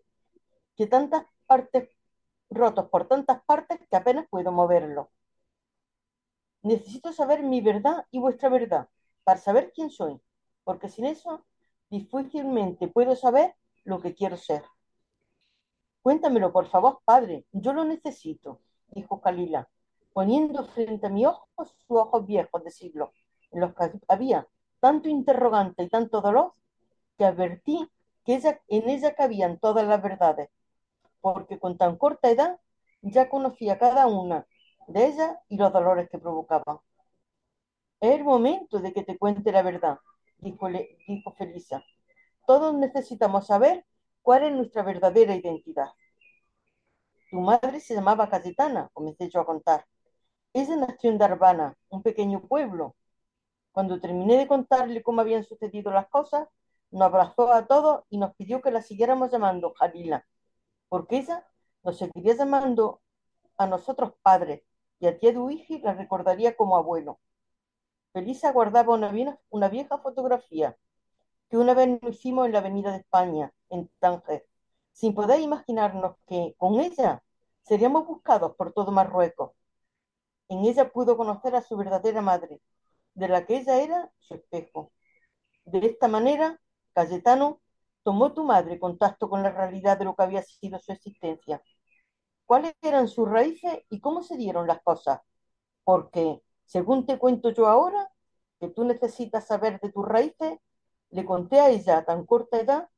rotos por tantas partes que apenas puedo moverlo. Necesito saber mi verdad y vuestra verdad, para saber quién soy, porque sin eso difícilmente puedo saber lo que quiero ser. Cuéntamelo, por favor, padre, yo lo necesito, dijo Jalila, poniendo frente a mis ojos sus ojos viejos de siglo, en los que había tanto interrogante y tanto dolor, que advertí que en ella cabían todas las verdades, porque con tan corta edad ya conocía cada una de ellas y los dolores que provocaban. Es el momento de que te cuente la verdad, dijo Felisa. Todos necesitamos saber cuál es nuestra verdadera identidad. Tu madre se llamaba Cayetana, comencé yo a contar. Ella nació en Darbana, un pequeño pueblo. Cuando terminé de contarle cómo habían sucedido las cosas, nos abrazó a todos y nos pidió que la siguiéramos llamando Jalila, porque ella nos seguiría llamando a nosotros padres y a tía Duigi la recordaría como abuelo. Felisa guardaba una vieja fotografía que una vez nos hicimos en la Avenida de España, en Tánger, sin poder imaginarnos que con ella seríamos buscados por todo Marruecos. En ella pudo conocer a su verdadera madre, de la que ella era su espejo. De esta manera, Cayetano, tomó tu madre contacto con la realidad de lo que había sido su existencia. ¿Cuáles eran sus raíces y cómo se dieron las cosas? Porque, según te cuento yo ahora, que tú necesitas saber de tus raíces, le conté a ella a tan corta edad,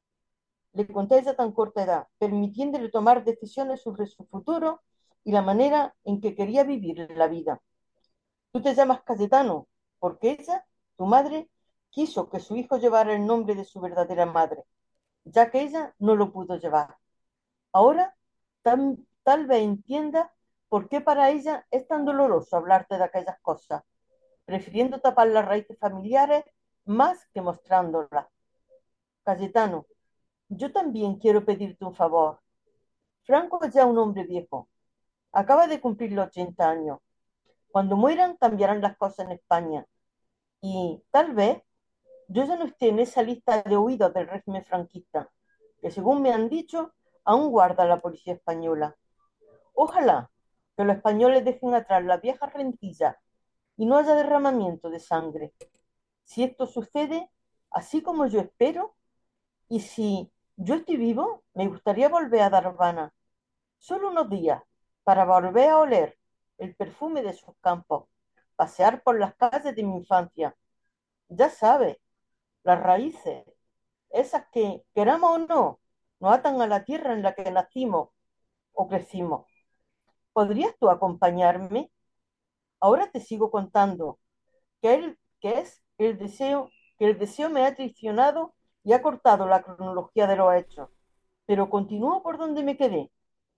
permitiéndole tomar decisiones sobre su futuro y la manera en que quería vivir la vida. Tú te llamas Cayetano, porque ella, tu madre, quiso que su hijo llevara el nombre de su verdadera madre, ya que ella no lo pudo llevar. Ahora, tal vez entienda por qué para ella es tan doloroso hablarte de aquellas cosas, prefiriendo tapar las raíces familiares más que mostrándolas. Cayetano, yo también quiero pedirte un favor. Franco es ya un hombre viejo. Acaba de cumplir los 80 años. Cuando mueran cambiarán las cosas en España. Y tal vez yo ya no esté en esa lista de huidos del régimen franquista, que según me han dicho, aún guarda la policía española. Ojalá que los españoles dejen atrás las viejas rencillas y no haya derramamiento de sangre. Si esto sucede, así como yo espero, y si yo estoy vivo, me gustaría volver a Darbana, solo unos días, para volver a oler el perfume de sus campos, pasear por las calles de mi infancia. Ya sabes, las raíces, esas que, queramos o no, nos atan a la tierra en la que nacimos o crecimos. ¿Podrías tú acompañarme? Ahora te sigo contando que es que el deseo me ha traicionado y ha cortado la cronología de los hechos, pero continúo por donde me quedé,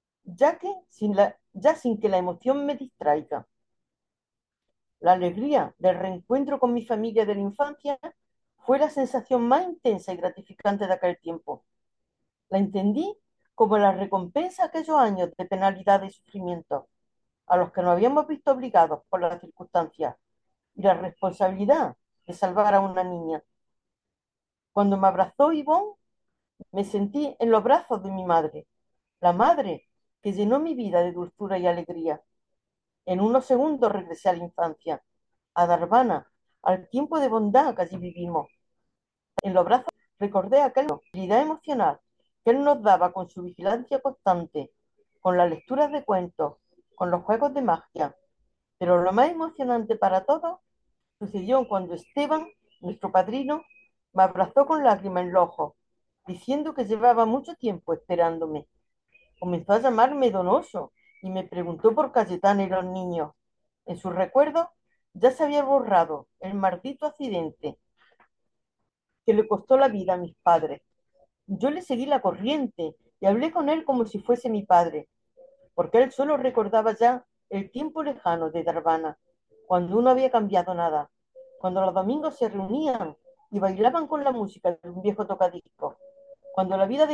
ya sin que la emoción me distraiga. La alegría del reencuentro con mi familia de la infancia fue la sensación más intensa y gratificante de aquel tiempo. La entendí como la recompensa a aquellos años de penalidad y sufrimiento, a los que nos habíamos visto obligados por las circunstancias, y la responsabilidad de salvar a una niña. Cuando me abrazó Ivonne, me sentí en los brazos de mi madre, la madre que llenó mi vida de dulzura y alegría. En unos segundos regresé a la infancia, a Darbana, al tiempo de bondad que allí vivimos. En los brazos recordé aquella tranquilidad emocional que él nos daba con su vigilancia constante, con las lecturas de cuentos, con los juegos de magia. Pero lo más emocionante para todos sucedió cuando Esteban, nuestro padrino, me abrazó con lágrimas en los ojos, diciendo que llevaba mucho tiempo esperándome. Comenzó a llamarme Donoso y me preguntó por Cayetana y los niños. En sus recuerdos ya se había borrado el maldito accidente que le costó la vida a mis padres. Yo le seguí la corriente y hablé con él como si fuese mi padre, porque él solo recordaba ya el tiempo lejano de Darbana, cuando no había cambiado nada, cuando los domingos se reunían y bailaban con la música de un viejo tocadiscos, cuando la vida de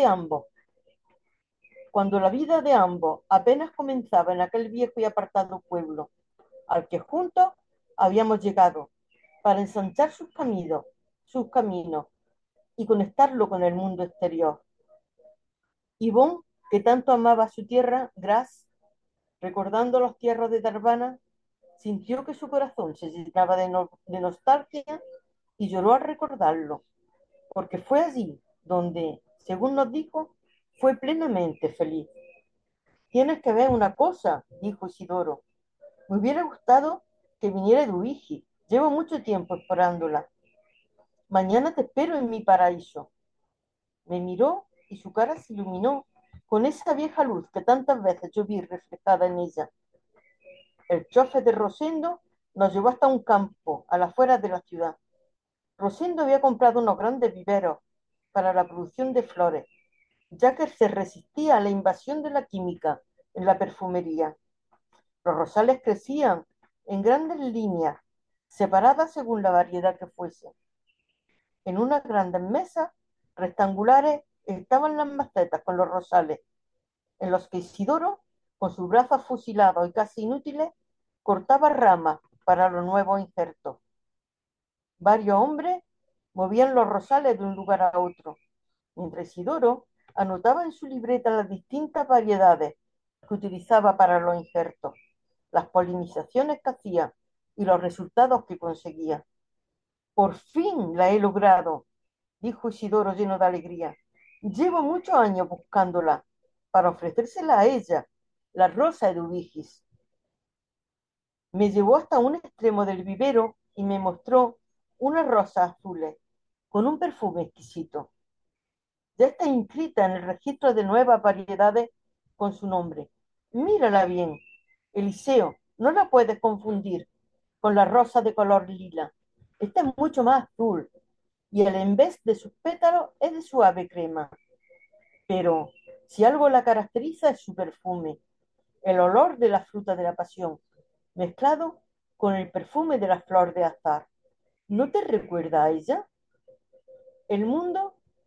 ambos apenas comenzaba en aquel viejo y apartado pueblo, al que juntos habíamos llegado para ensanchar sus caminos y conectarlo con el mundo exterior. Ivonne, que tanto amaba su tierra, Graz, recordando los tierras de Darbana, sintió que su corazón se llenaba de nostalgia y lloró al recordarlo, porque fue allí donde, según nos dijo, fue plenamente feliz. Tienes que ver una cosa, dijo Isidoro. Me hubiera gustado que viniera Eduigi. Llevo mucho tiempo esperándola. Mañana te espero en mi paraíso. Me miró y su cara se iluminó con esa vieja luz que tantas veces yo vi reflejada en ella. El chofer de Rosendo nos llevó hasta un campo a las afueras de la ciudad. Rosendo había comprado unos grandes viveros para la producción de flores, ya que se resistía a la invasión de la química en la perfumería. Los rosales crecían en grandes líneas, separadas según la variedad que fuese. En unas grandes mesas rectangulares estaban las macetas con los rosales, en los que Isidoro, con sus brazos fusilados y casi inútiles, cortaba ramas para los nuevos injertos. Varios hombres movían los rosales de un lugar a otro, mientras Isidoro anotaba en su libreta las distintas variedades que utilizaba para los injertos, las polinizaciones que hacía y los resultados que conseguía. Por fin la he logrado, dijo Isidoro lleno de alegría. Llevo muchos años buscándola para ofrecérsela a ella, la rosa Eduvigis. Me llevó hasta un extremo del vivero y me mostró unas rosas azules con un perfume exquisito. Ya está inscrita en el registro de nuevas variedades con su nombre. Mírala bien, Eliseo, no la puedes confundir con la rosa de color lila. Esta es mucho más azul y el en vez de sus pétalos es de suave crema. Pero si algo la caracteriza es su perfume, el olor de la fruta de la pasión, mezclado con el perfume de la flor de azahar. ¿No te recuerda a ella? El mundo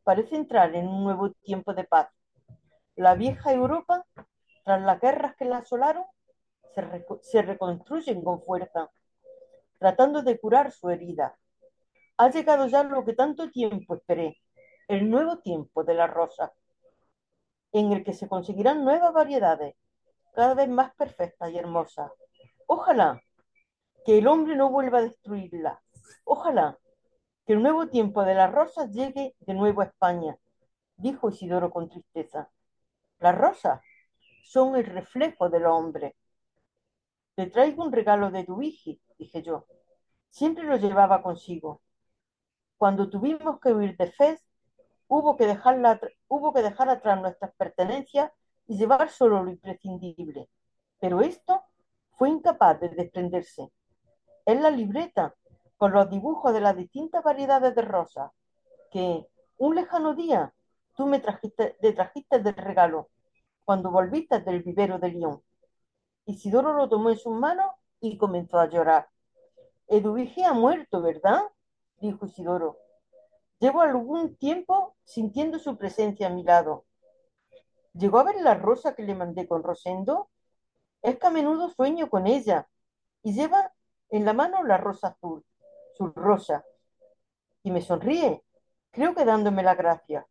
parece entrar en un nuevo tiempo de paz. La vieja Europa, tras las guerras que la asolaron, se reconstruyen con fuerza, tratando de curar su herida. Ha llegado ya lo que tanto tiempo esperé, el nuevo tiempo de la rosa, en el que se conseguirán nuevas variedades, cada vez más perfectas y hermosas. Ojalá que el hombre no vuelva a destruirla. Ojalá que el nuevo tiempo de las rosas llegue de nuevo a España, dijo Isidoro con tristeza. Las rosas son el reflejo del hombre. Te traigo un regalo de Dubigi, dije yo. Siempre lo llevaba consigo. Cuando tuvimos que huir de Fez, hubo que dejar atrás nuestras pertenencias y llevar solo lo imprescindible. Pero esto fue incapaz de desprenderse. Es la libreta con los dibujos de las distintas variedades de rosas que un lejano día tú me trajiste de regalo cuando volviste del vivero de Lyon. Isidoro lo tomó en sus manos y comenzó a llorar. Eduvige ha muerto, ¿verdad?, dijo Isidoro. Llevo algún tiempo sintiendo su presencia a mi lado. ¿Llegó a ver la rosa que le mandé con Rosendo? Es que a menudo sueño con ella y lleva en la mano la rosa azul, su rosa, y me sonríe, creo que dándome la gracia.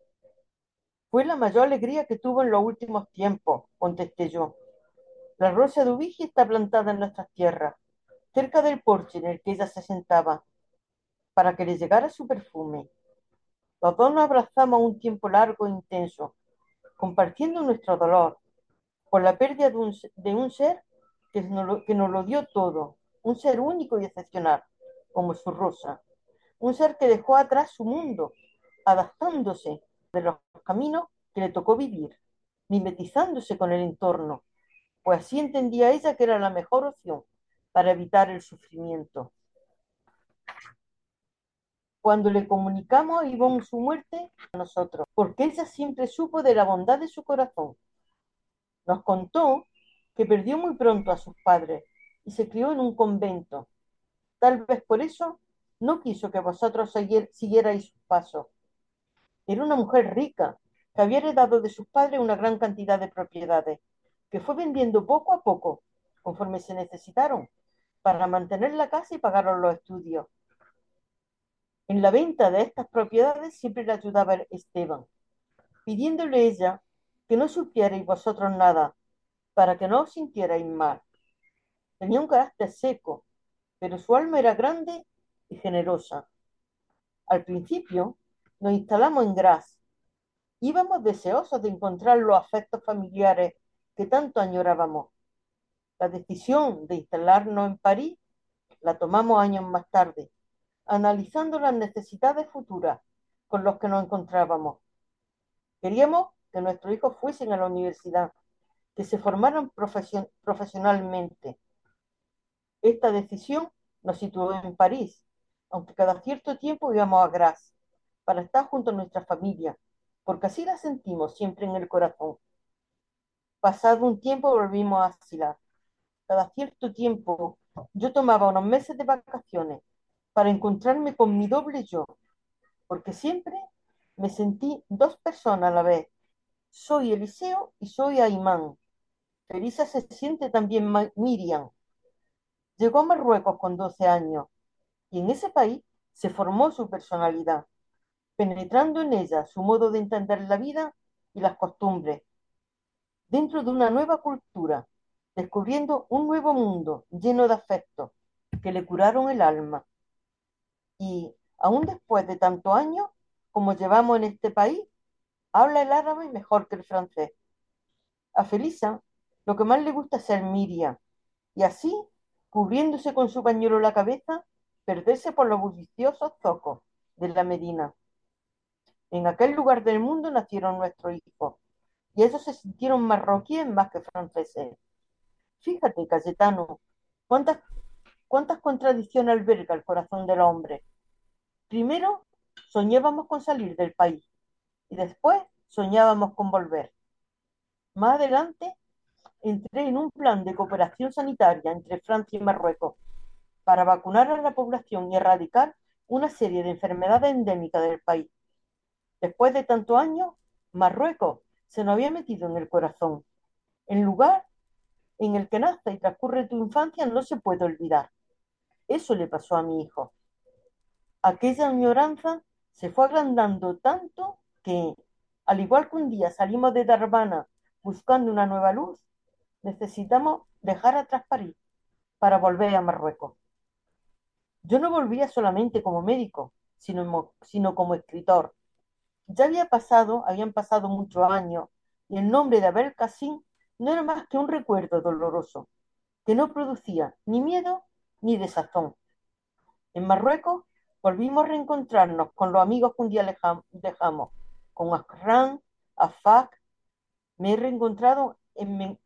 Fue la mayor alegría que tuvo en los últimos tiempos, contesté yo. La rosa de Ubigi está plantada en nuestras tierras, cerca del porche en el que ella se sentaba, para que le llegara su perfume. Los dos nos abrazamos un tiempo largo e intenso, compartiendo nuestro dolor por la pérdida de un ser que nos lo dio todo, un ser único y excepcional, como su rosa, un ser que dejó atrás su mundo, adaptándose de los caminos que le tocó vivir, mimetizándose con el entorno, pues así entendía ella que era la mejor opción para evitar el sufrimiento. Cuando le comunicamos a Ivonne su muerte, a nosotros, porque ella siempre supo de la bondad de su corazón. Nos contó que perdió muy pronto a sus padres y se crió en un convento. Tal vez por eso no quiso que vosotros siguierais sus pasos. Era una mujer rica, que había heredado de sus padres una gran cantidad de propiedades, que fue vendiendo poco a poco, conforme se necesitaron, para mantener la casa y pagar los estudios. En la venta de estas propiedades siempre le ayudaba Esteban, pidiéndole ella que no supierais vosotros nada, para que no os sintierais mal. Tenía un carácter seco, pero su alma era grande y generosa. Al principio nos instalamos en Graz. Íbamos deseosos de encontrar los afectos familiares que tanto añorábamos. La decisión de instalarnos en París la tomamos años más tarde, analizando las necesidades futuras con las que nos encontrábamos. Queríamos que nuestros hijos fuesen a la universidad, que se formaran profesionalmente. Esta decisión nos situó en París, aunque cada cierto tiempo íbamos a Graz para estar junto a nuestra familia, porque así la sentimos siempre en el corazón. Pasado un tiempo volvimos a Asilar. Cada cierto tiempo yo tomaba unos meses de vacaciones para encontrarme con mi doble yo, porque siempre me sentí dos personas a la vez. Soy Eliseo y soy Aimán. Felisa se siente también Miriam. Llegó a Marruecos con 12 años y en ese país se formó su personalidad, penetrando en ella su modo de entender la vida y las costumbres, dentro de una nueva cultura, descubriendo un nuevo mundo lleno de afectos que le curaron el alma. Y, aún después de tantos años como llevamos en este país, habla el árabe mejor que el francés. A Felisa lo que más le gusta es ser Miriam, y así, cubriéndose con su pañuelo la cabeza, perderse por los bulliciosos zocos de la Medina. En aquel lugar del mundo nacieron nuestros hijos, y ellos se sintieron marroquíes más que franceses. Fíjate, Cayetano, cuántas contradicciones alberga el corazón del hombre. Primero soñábamos con salir del país, y después soñábamos con volver. Más adelante entré en un plan de cooperación sanitaria entre Francia y Marruecos para vacunar a la población y erradicar una serie de enfermedades endémicas del país. Después de tantos años, Marruecos se nos había metido en el corazón. El lugar en el que nace y transcurre tu infancia no se puede olvidar. Eso le pasó a mi hijo. Aquella añoranza se fue agrandando tanto que, al igual que un día salimos de Darbana buscando una nueva luz, necesitamos dejar atrás París para volver a Marruecos. Yo no volvía solamente como médico, sino como escritor. Ya habían pasado muchos años, y el nombre de Abel Kassim no era más que un recuerdo doloroso, que no producía ni miedo ni desazón. En Marruecos volvimos a reencontrarnos con los amigos que un día dejamos, con Akram, Afak. Me he reencontrado en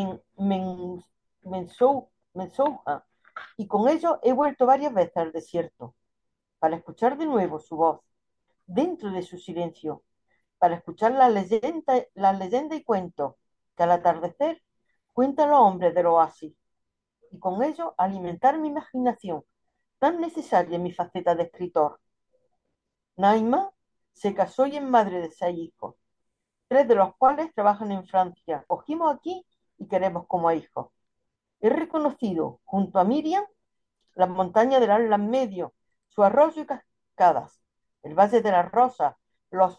Mensouja, y con ellos he vuelto varias veces al desierto, para escuchar de nuevo su voz, dentro de su silencio, para escuchar las leyendas y cuentos que al atardecer cuentan los hombres del oasis, y con ello alimentar mi imaginación, tan necesaria en mi faceta de escritor. Naima se casó y es madre de 6 hijos, 3 de los cuales trabajan en Francia. Cogimos aquí y queremos como hijos. He reconocido, junto a Miriam, las montañas del Atlas Medio, su arroyo y cascadas, el Valle de las Rosas, los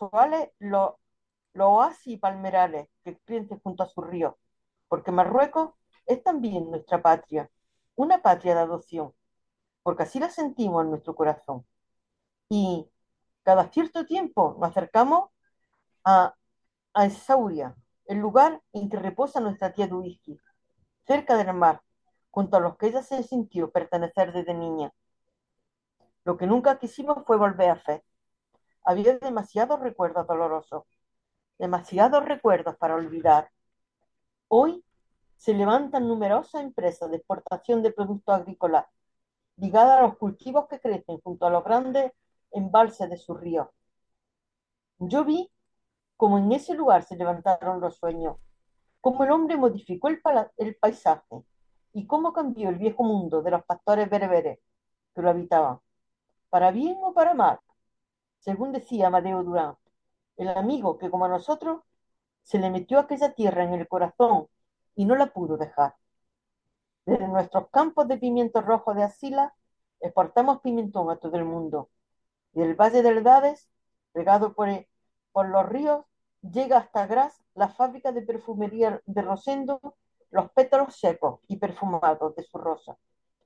oasis y palmerales que crecen junto a su río, porque Marruecos es también nuestra patria, una patria de adopción, porque así la sentimos en nuestro corazón. Y cada cierto tiempo nos acercamos a Essaouira, el lugar en que reposa nuestra tía Duizki, cerca del mar, junto a los que ella se sintió pertenecer desde niña. Lo que nunca quisimos fue volver a Fez. Había demasiados recuerdos dolorosos, demasiados recuerdos para olvidar. Hoy se levantan numerosas empresas de exportación de productos agrícolas, ligadas a los cultivos que crecen junto a los grandes embalses de sus ríos. Yo vi cómo en ese lugar se levantaron los sueños, cómo el hombre modificó el paisaje y cómo cambió el viejo mundo de los pastores bereberes que lo habitaban, para bien o para mal, según decía Amadeo Durán, el amigo que como a nosotros se le metió aquella tierra en el corazón y no la pudo dejar. Desde nuestros campos de pimientos rojos de Asila exportamos pimentón a todo el mundo, y del Valle del Dades, regado por los ríos, llega hasta Gras, la fábrica de perfumería de Rosendo, los pétalos secos y perfumados de su rosa.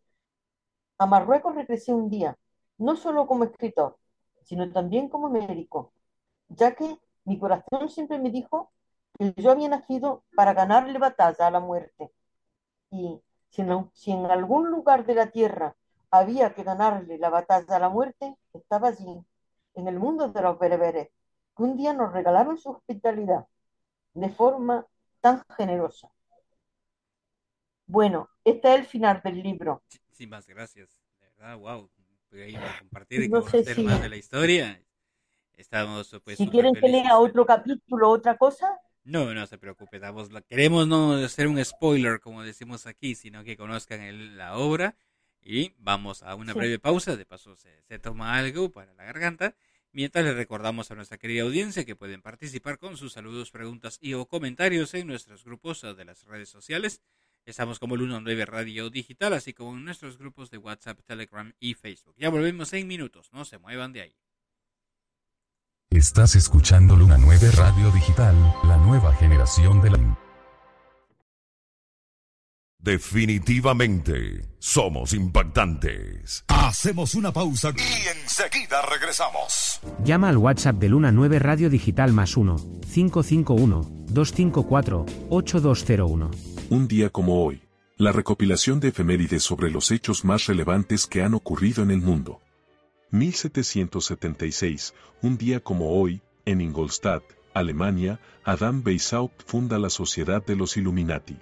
A Marruecos regresé un día, no solo como escritor, sino también como médico, ya que mi corazón siempre me dijo que yo había nacido para ganarle batalla a la muerte. Y si en algún lugar de la tierra había que ganarle la batalla a la muerte, estaba allí, en el mundo de los bereberes, que un día nos regalaron su hospitalidad de forma tan generosa. Bueno, este es el final del libro. Sin más, gracias. De verdad, wow. Voy a ir a compartir y No sé conocer si- más de la historia. Estamos, pues, Si súper quieren que felices. lea otro capítulo, otra cosa, No, no se preocupe, queremos no hacer un spoiler, como decimos aquí, sino que conozcan la obra. Y vamos a una Sí. breve pausa, de paso se toma algo para la garganta, mientras les recordamos a nuestra querida audiencia que pueden participar con sus saludos, preguntas y o comentarios en nuestros grupos de las redes sociales. Estamos como Luna 9 Radio Digital, así como en nuestros grupos de WhatsApp, Telegram y Facebook. Ya volvemos en minutos, no se muevan de ahí. Estás escuchando Luna 9 Radio Digital, la nueva generación de la... Definitivamente, somos impactantes. Hacemos una pausa y enseguida regresamos. Llama al WhatsApp de Luna 9 Radio Digital +1 551 254 8201. Un día como hoy, la recopilación de efemérides sobre los hechos más relevantes que han ocurrido en el mundo. 1776, un día como hoy, en Ingolstadt, Alemania, Adam Weishaupt funda la Sociedad de los Illuminati.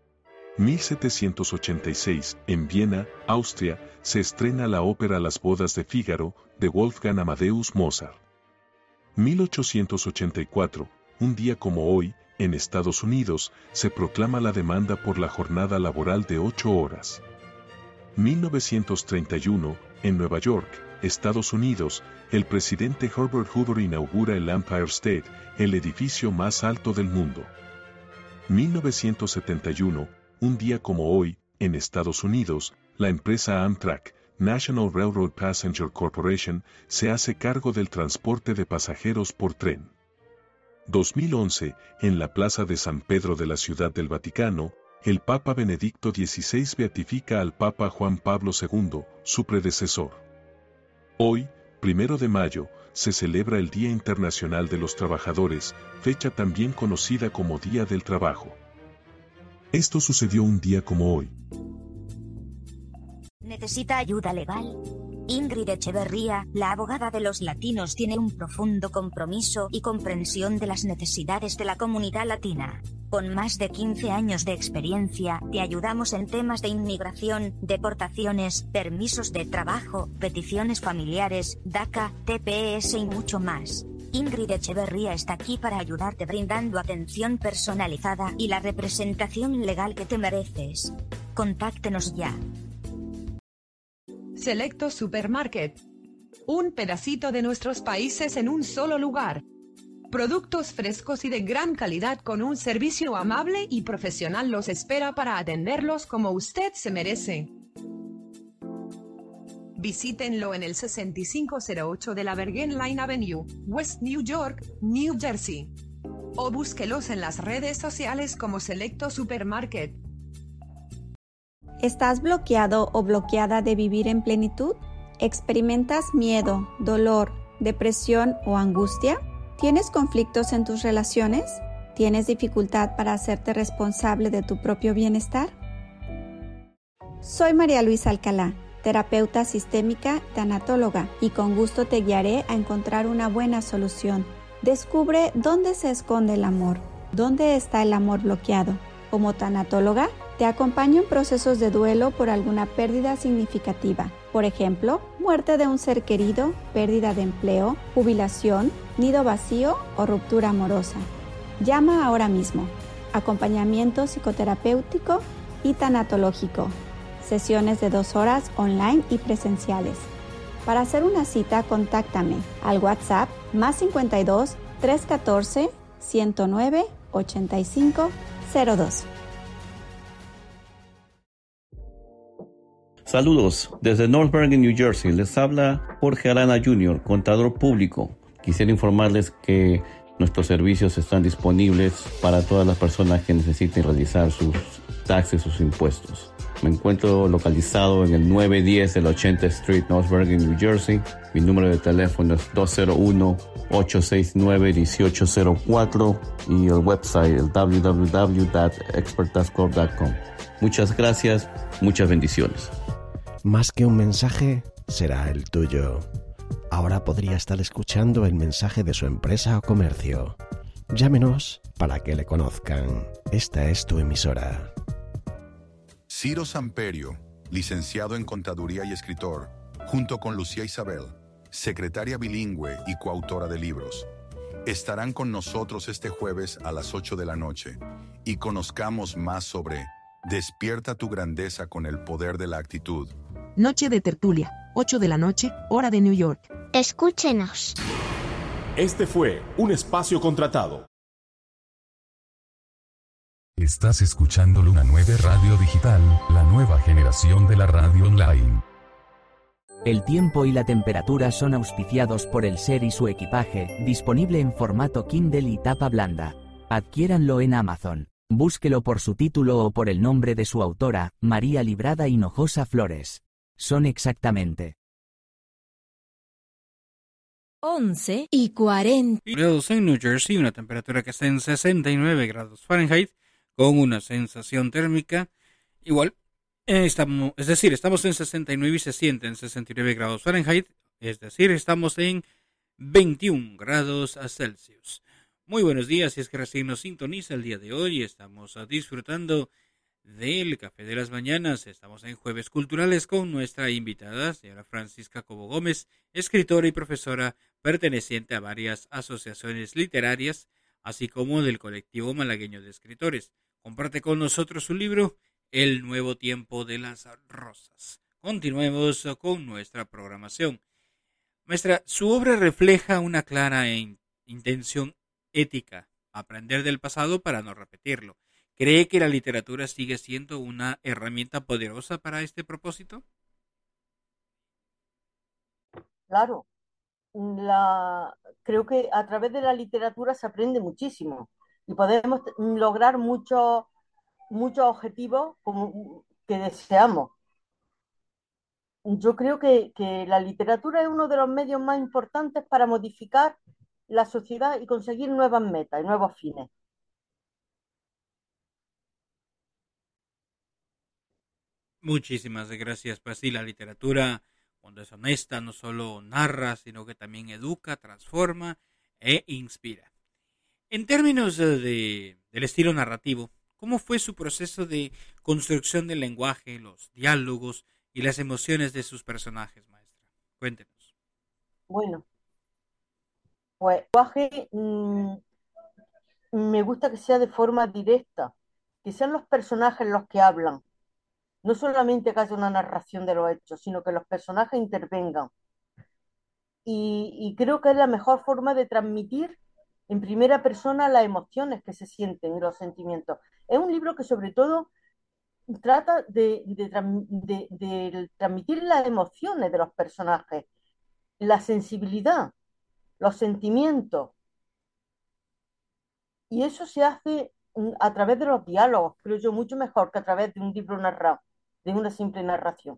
1786, en Viena, Austria, se estrena la ópera Las bodas de Fígaro, de Wolfgang Amadeus Mozart. 1884, un día como hoy, en Estados Unidos, se proclama la demanda por la jornada laboral de 8 horas. 1931, en Nueva York, Estados Unidos, el presidente Herbert Hoover inaugura el Empire State, el edificio más alto del mundo. 1971, un día como hoy, en Estados Unidos, la empresa Amtrak, National Railroad Passenger Corporation, se hace cargo del transporte de pasajeros por tren. 2011, en la Plaza de San Pedro de la Ciudad del Vaticano, el Papa Benedicto XVI beatifica al Papa Juan Pablo II, su predecesor. Hoy, 1 de mayo, se celebra el Día Internacional de los Trabajadores, fecha también conocida como Día del Trabajo. Esto sucedió un día como hoy. ¿Necesita ayuda legal? Ingrid Echeverría, la abogada de los latinos, tiene un profundo compromiso y comprensión de las necesidades de la comunidad latina. Con más de 15 años de experiencia, te ayudamos en temas de inmigración, deportaciones, permisos de trabajo, peticiones familiares, DACA, TPS y mucho más. Ingrid Echeverría está aquí para ayudarte brindando atención personalizada y la representación legal que te mereces. Contáctenos ya. Selecto Supermarket. Un pedacito de nuestros países en un solo lugar. Productos frescos y de gran calidad con un servicio amable y profesional los espera para atenderlos como usted se merece. Visítenlo en el 6508 de la Bergen Line Avenue, West New York, New Jersey. O búsquelos en las redes sociales como Selecto Supermarket. ¿Estás bloqueado o bloqueada de vivir en plenitud? ¿Experimentas miedo, dolor, depresión o angustia? ¿Tienes conflictos en tus relaciones? ¿Tienes dificultad para hacerte responsable de tu propio bienestar? Soy María Luisa Alcalá, terapeuta sistémica, tanatóloga, y con gusto te guiaré a encontrar una buena solución. Descubre dónde se esconde el amor, dónde está el amor bloqueado. Como tanatóloga, te acompaño en procesos de duelo por alguna pérdida significativa. Por ejemplo, muerte de un ser querido, pérdida de empleo, jubilación, nido vacío o ruptura amorosa. Llama ahora mismo. Acompañamiento psicoterapéutico y tanatológico. Sesiones de 2 horas online y presenciales. Para hacer una cita, contáctame al WhatsApp +52 314 109 85 02. Saludos, desde North Bergen, New Jersey, les habla Jorge Arana Jr., contador público. Quisiera informarles que nuestros servicios están disponibles para todas las personas que necesiten realizar sus taxes, sus impuestos. Me encuentro localizado en el 910 de la 80th Street, North Bergen, New Jersey. Mi número de teléfono es 201-869-1804 y el website es www.expertascorp.com. Muchas gracias, muchas bendiciones. Más que un mensaje, será el tuyo. Ahora podría estar escuchando el mensaje de su empresa o comercio. Llámenos para que le conozcan. Esta es tu emisora. Ciro Samperio, licenciado en Contaduría y escritor, junto con Lucía Isabel, secretaria bilingüe y coautora de libros, estarán con nosotros este jueves a las 8 de la noche y conozcamos más sobre Despierta tu grandeza con el poder de la actitud. Noche de tertulia, 8 de la noche, hora de New York. Escúchenos. Este fue un espacio contratado. Estás escuchando Luna 9 Radio Digital, la nueva generación de la radio online. El tiempo y la temperatura son auspiciados por el SER y su equipaje, disponible en formato Kindle y tapa blanda. Adquiéranlo en Amazon. Búsquelo por su título o por el nombre de su autora, María Librada Hinojosa Flores. Son exactamente 11:40 grados en New Jersey, una temperatura que está en 69 grados Fahrenheit, con una sensación térmica igual. Estamos en 69 y se siente en 69 grados Fahrenheit, es decir, estamos en 21 grados Celsius. Muy buenos días, si es que recién nos sintoniza el día de hoy, estamos disfrutando del Café de las Mañanas. Estamos en Jueves Culturales con nuestra invitada, señora Francisca Cobo Gómez, escritora y profesora perteneciente a varias asociaciones literarias, así como del colectivo malagueño de escritores. Comparte con nosotros su libro, El Nuevo Tiempo de las Rosas. Continuemos con nuestra programación. Maestra, su obra refleja una clara intención ética, aprender del pasado para no repetirlo. ¿Cree que la literatura sigue siendo una herramienta poderosa para este propósito? Claro, creo que a través de la literatura se aprende muchísimo y podemos lograr muchos objetivos que deseamos. Yo creo que la literatura es uno de los medios más importantes para modificar la sociedad y conseguir nuevas metas y nuevos fines. Muchísimas gracias. Pues sí, la literatura, cuando es honesta, no solo narra, sino que también educa, transforma e inspira. En términos del estilo narrativo, ¿cómo fue su proceso de construcción del lenguaje, los diálogos y las emociones de sus personajes, maestra? Cuéntenos. Bueno, pues el lenguaje me gusta que sea de forma directa, que sean los personajes los que hablan, no solamente que haya una narración de los hechos, sino que los personajes intervengan. Y creo que es la mejor forma de transmitir en primera persona las emociones que se sienten y los sentimientos. Es un libro que sobre todo trata de transmitir las emociones de los personajes, la sensibilidad, los sentimientos. Y eso se hace a través de los diálogos, creo yo, mucho mejor que a través de un libro narrado, de una simple narración.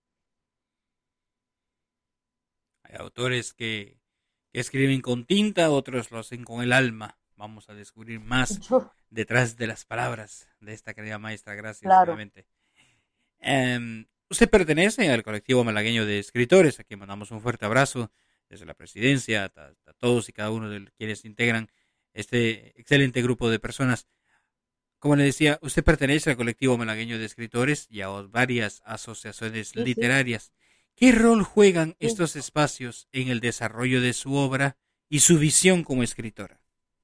Hay autores que escriben con tinta, otros lo hacen con el alma. Vamos a descubrir más detrás de las palabras de esta querida maestra. Gracias, claro. Nuevamente. Usted pertenece al colectivo malagueño de escritores, a quien mandamos un fuerte abrazo desde la presidencia, a todos y cada uno de quienes integran este excelente grupo de personas. Como le decía, usted pertenece al colectivo malagueño de escritores y a varias asociaciones literarias. ¿Qué rol juegan estos espacios en el desarrollo de su obra y su visión como escritora?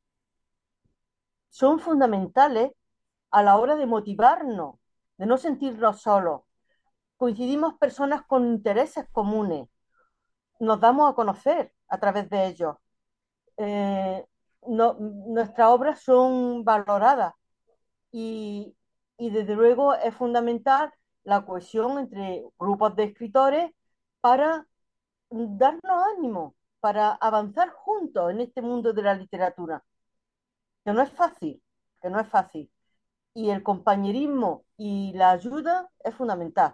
Son fundamentales a la hora de motivarnos, de no sentirnos solos. Coincidimos personas con intereses comunes, nos damos a conocer a través de ellos. Nuestras obras son valoradas y desde luego es fundamental la cohesión entre grupos de escritores para darnos ánimo, para avanzar juntos en este mundo de la literatura, que no es fácil, que no es fácil. Y el compañerismo y la ayuda es fundamental.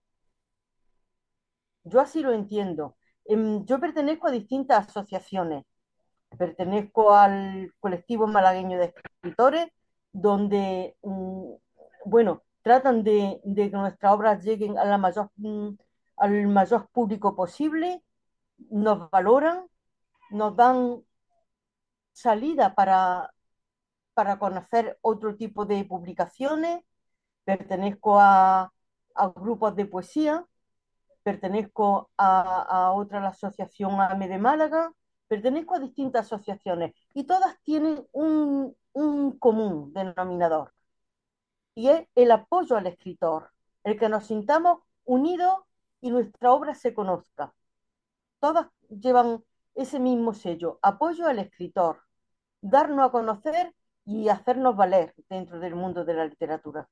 Yo así lo entiendo. Yo pertenezco a distintas asociaciones. Pertenezco al colectivo malagueño de escritores, donde, bueno, tratan de que nuestras obras lleguen a al mayor público posible, nos valoran, nos dan salida para conocer otro tipo de publicaciones. Pertenezco a grupos de poesía, pertenezco a otra asociación AME de Málaga, pertenezco a distintas asociaciones y todas tienen un común denominador y es el apoyo al escritor, el que nos sintamos unidos y nuestra obra se conozca. Todas llevan ese mismo sello, apoyo al escritor, darnos a conocer y hacernos valer dentro del mundo de la literatura.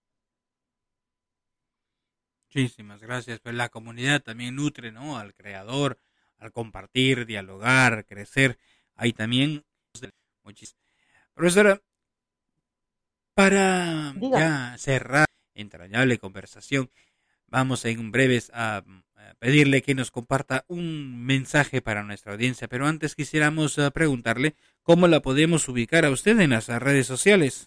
Muchísimas gracias. Pues la comunidad también nutre, ¿no?, al creador, al compartir, dialogar, crecer. Hay también muchísimas. Profesora, para ya cerrar entrañable conversación, vamos en breves a pedirle que nos comparta un mensaje para nuestra audiencia, pero antes quisiéramos preguntarle cómo la podemos ubicar a usted en las redes sociales.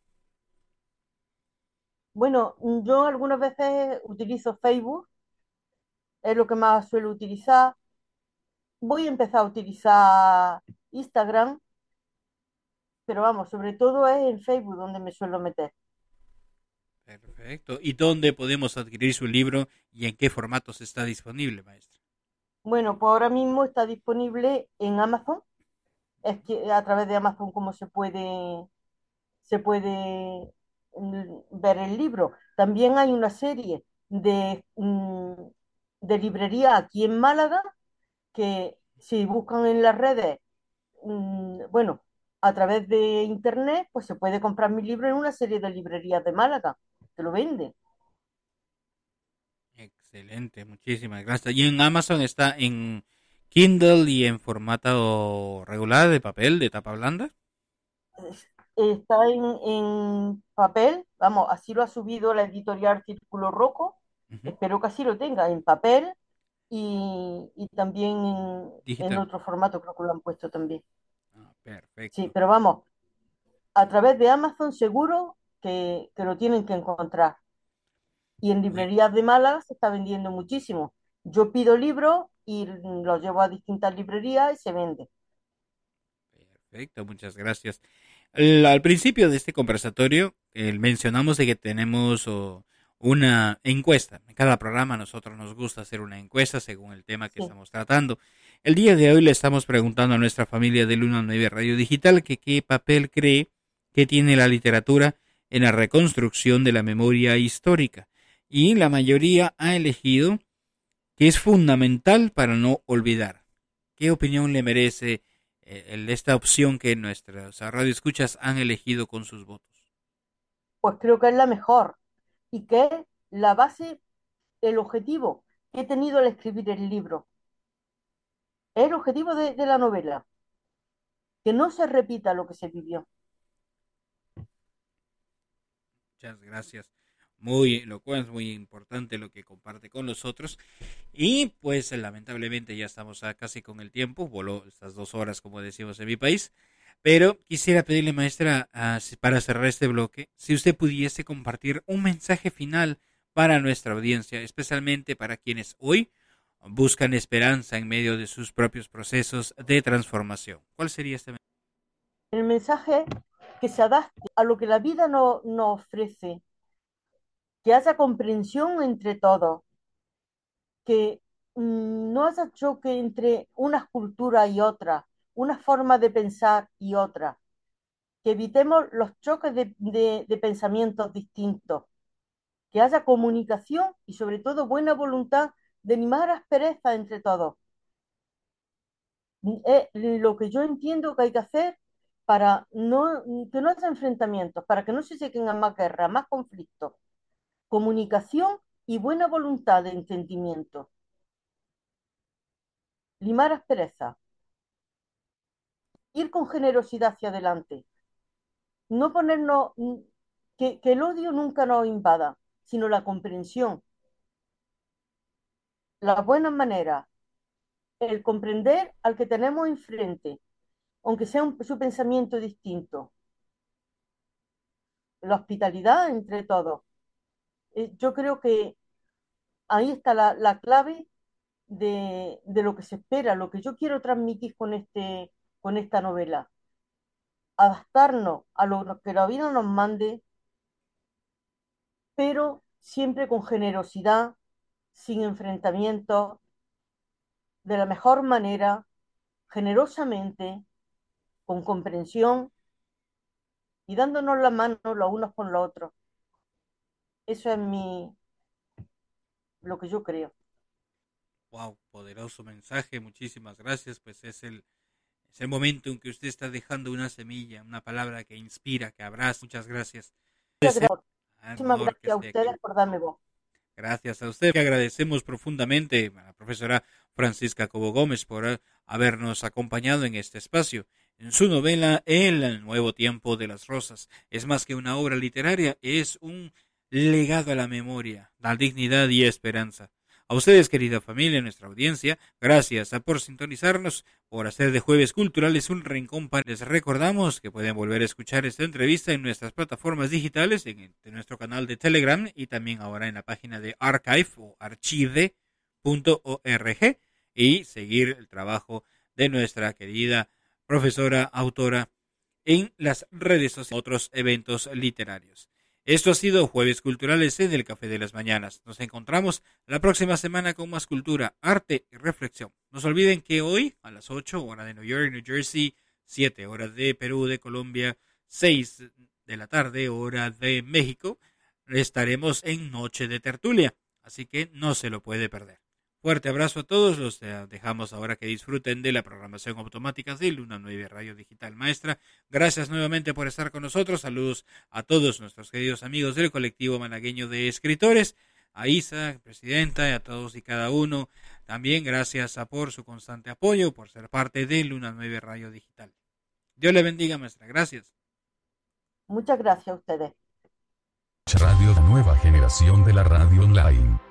Bueno, yo algunas veces utilizo Facebook, es lo que más suelo utilizar. Voy a empezar a utilizar Instagram, pero vamos, sobre todo es en Facebook donde me suelo meter. Perfecto. ¿Y dónde podemos adquirir su libro y en qué formatos está disponible, maestra? Bueno, pues ahora mismo está disponible en Amazon. Es que a través de Amazon como se puede ver el libro. También hay una serie de librería aquí en Málaga que si buscan en las redes, bueno, a través de internet, pues se puede comprar mi libro en una serie de librerías de Málaga, te lo venden. Excelente, muchísimas gracias. Y en Amazon está en Kindle y en formato regular de papel, de tapa blanda. Está en papel, vamos, así lo ha subido la editorial Círculo Rojo, espero que así lo tenga, en papel y también en otro formato, creo que lo han puesto también. Perfecto. Sí, pero vamos, a través de Amazon seguro que lo tienen que encontrar. Y en librerías de Málaga se está vendiendo muchísimo. Yo pido libros y los llevo a distintas librerías y se vende. Perfecto, muchas gracias. Al principio de este conversatorio mencionamos de que tenemos una encuesta. En cada programa a nosotros nos gusta hacer una encuesta según el tema que estamos tratando. El día de hoy le estamos preguntando a nuestra familia del 1 al 9 Radio Digital que qué papel cree que tiene la literatura en la reconstrucción de la memoria histórica. Y la mayoría ha elegido que es fundamental para no olvidar. ¿Qué opinión le merece esta opción que nuestras radioescuchas han elegido con sus votos? Pues creo que es la mejor y que es la base, el objetivo que he tenido al escribir el libro. Es el objetivo de la novela, que no se repita lo que se vivió. Muchas gracias. Muy elocuente, muy importante lo que comparte con nosotros. Y pues lamentablemente ya estamos casi con el tiempo, voló estas 2 horas como decimos en mi país, pero quisiera pedirle, maestra, para cerrar este bloque, si usted pudiese compartir un mensaje final para nuestra audiencia, especialmente para quienes hoy buscan esperanza en medio de sus propios procesos de transformación. ¿Cuál sería este mensaje? El mensaje que se adapte a lo que la vida nos ofrece, que haya comprensión entre todos, que no haya choque entre unas culturas y otras, una forma de pensar y otra, que evitemos los choques de pensamientos distintos, que haya comunicación y sobre todo buena voluntad de animar asperezas entre todos. Es lo que yo entiendo que hay que hacer para que no haya enfrentamientos, para que no se lleguen a más guerras, más conflictos. Comunicación y buena voluntad de entendimiento. Limar asperezas. Ir con generosidad hacia adelante. No ponernos, que el odio nunca nos invada, sino la comprensión. Las buenas maneras. El comprender al que tenemos enfrente, aunque sea su pensamiento distinto. La hospitalidad entre todos. Yo creo que ahí está la clave de lo que se espera, lo que yo quiero transmitir con esta novela. Adaptarnos a lo que la vida nos mande, pero siempre con generosidad, sin enfrentamientos, de la mejor manera, generosamente, con comprensión y dándonos la mano los unos con los otros. Eso es lo que yo creo. Wow, poderoso mensaje, muchísimas gracias. Pues es el momento en que usted está dejando una semilla, una palabra que inspira, que abraza. Muchas gracias. Muchísimas gracias a ustedes por darme voz. Gracias a usted, que agradecemos profundamente a la profesora Francisca Cobo Gómez por habernos acompañado en este espacio. En su novela El nuevo tiempo de las rosas, es más que una obra literaria, es un legado a la memoria, la dignidad y esperanza. A ustedes, querida familia, nuestra audiencia, gracias por sintonizarnos, por hacer de Jueves Culturales un rincón. Les recordamos que pueden volver a escuchar esta entrevista en nuestras plataformas digitales, en nuestro canal de Telegram y también ahora en la página de archive o archive.org y seguir el trabajo de nuestra querida profesora, autora en las redes sociales y otros eventos literarios. Esto ha sido Jueves Culturales en el Café de las Mañanas. Nos encontramos la próxima semana con más cultura, arte y reflexión. No se olviden que hoy a las 8, hora de New York, New Jersey, 7 horas de Perú, de Colombia, 6 de la tarde, hora de México, estaremos en Noche de Tertulia. Así que no se lo puede perder. Fuerte abrazo a todos, los dejamos ahora que disfruten de la programación automática de Luna 9 Radio Digital. Maestra, gracias nuevamente por estar con nosotros. Saludos a todos nuestros queridos amigos del colectivo malagueño de escritores, a Isa, presidenta, y a todos y cada uno. También gracias por su constante apoyo, por ser parte de Luna 9 Radio Digital. Dios le bendiga, maestra. Gracias. Muchas gracias a ustedes. Radio, la nueva generación de la radio online.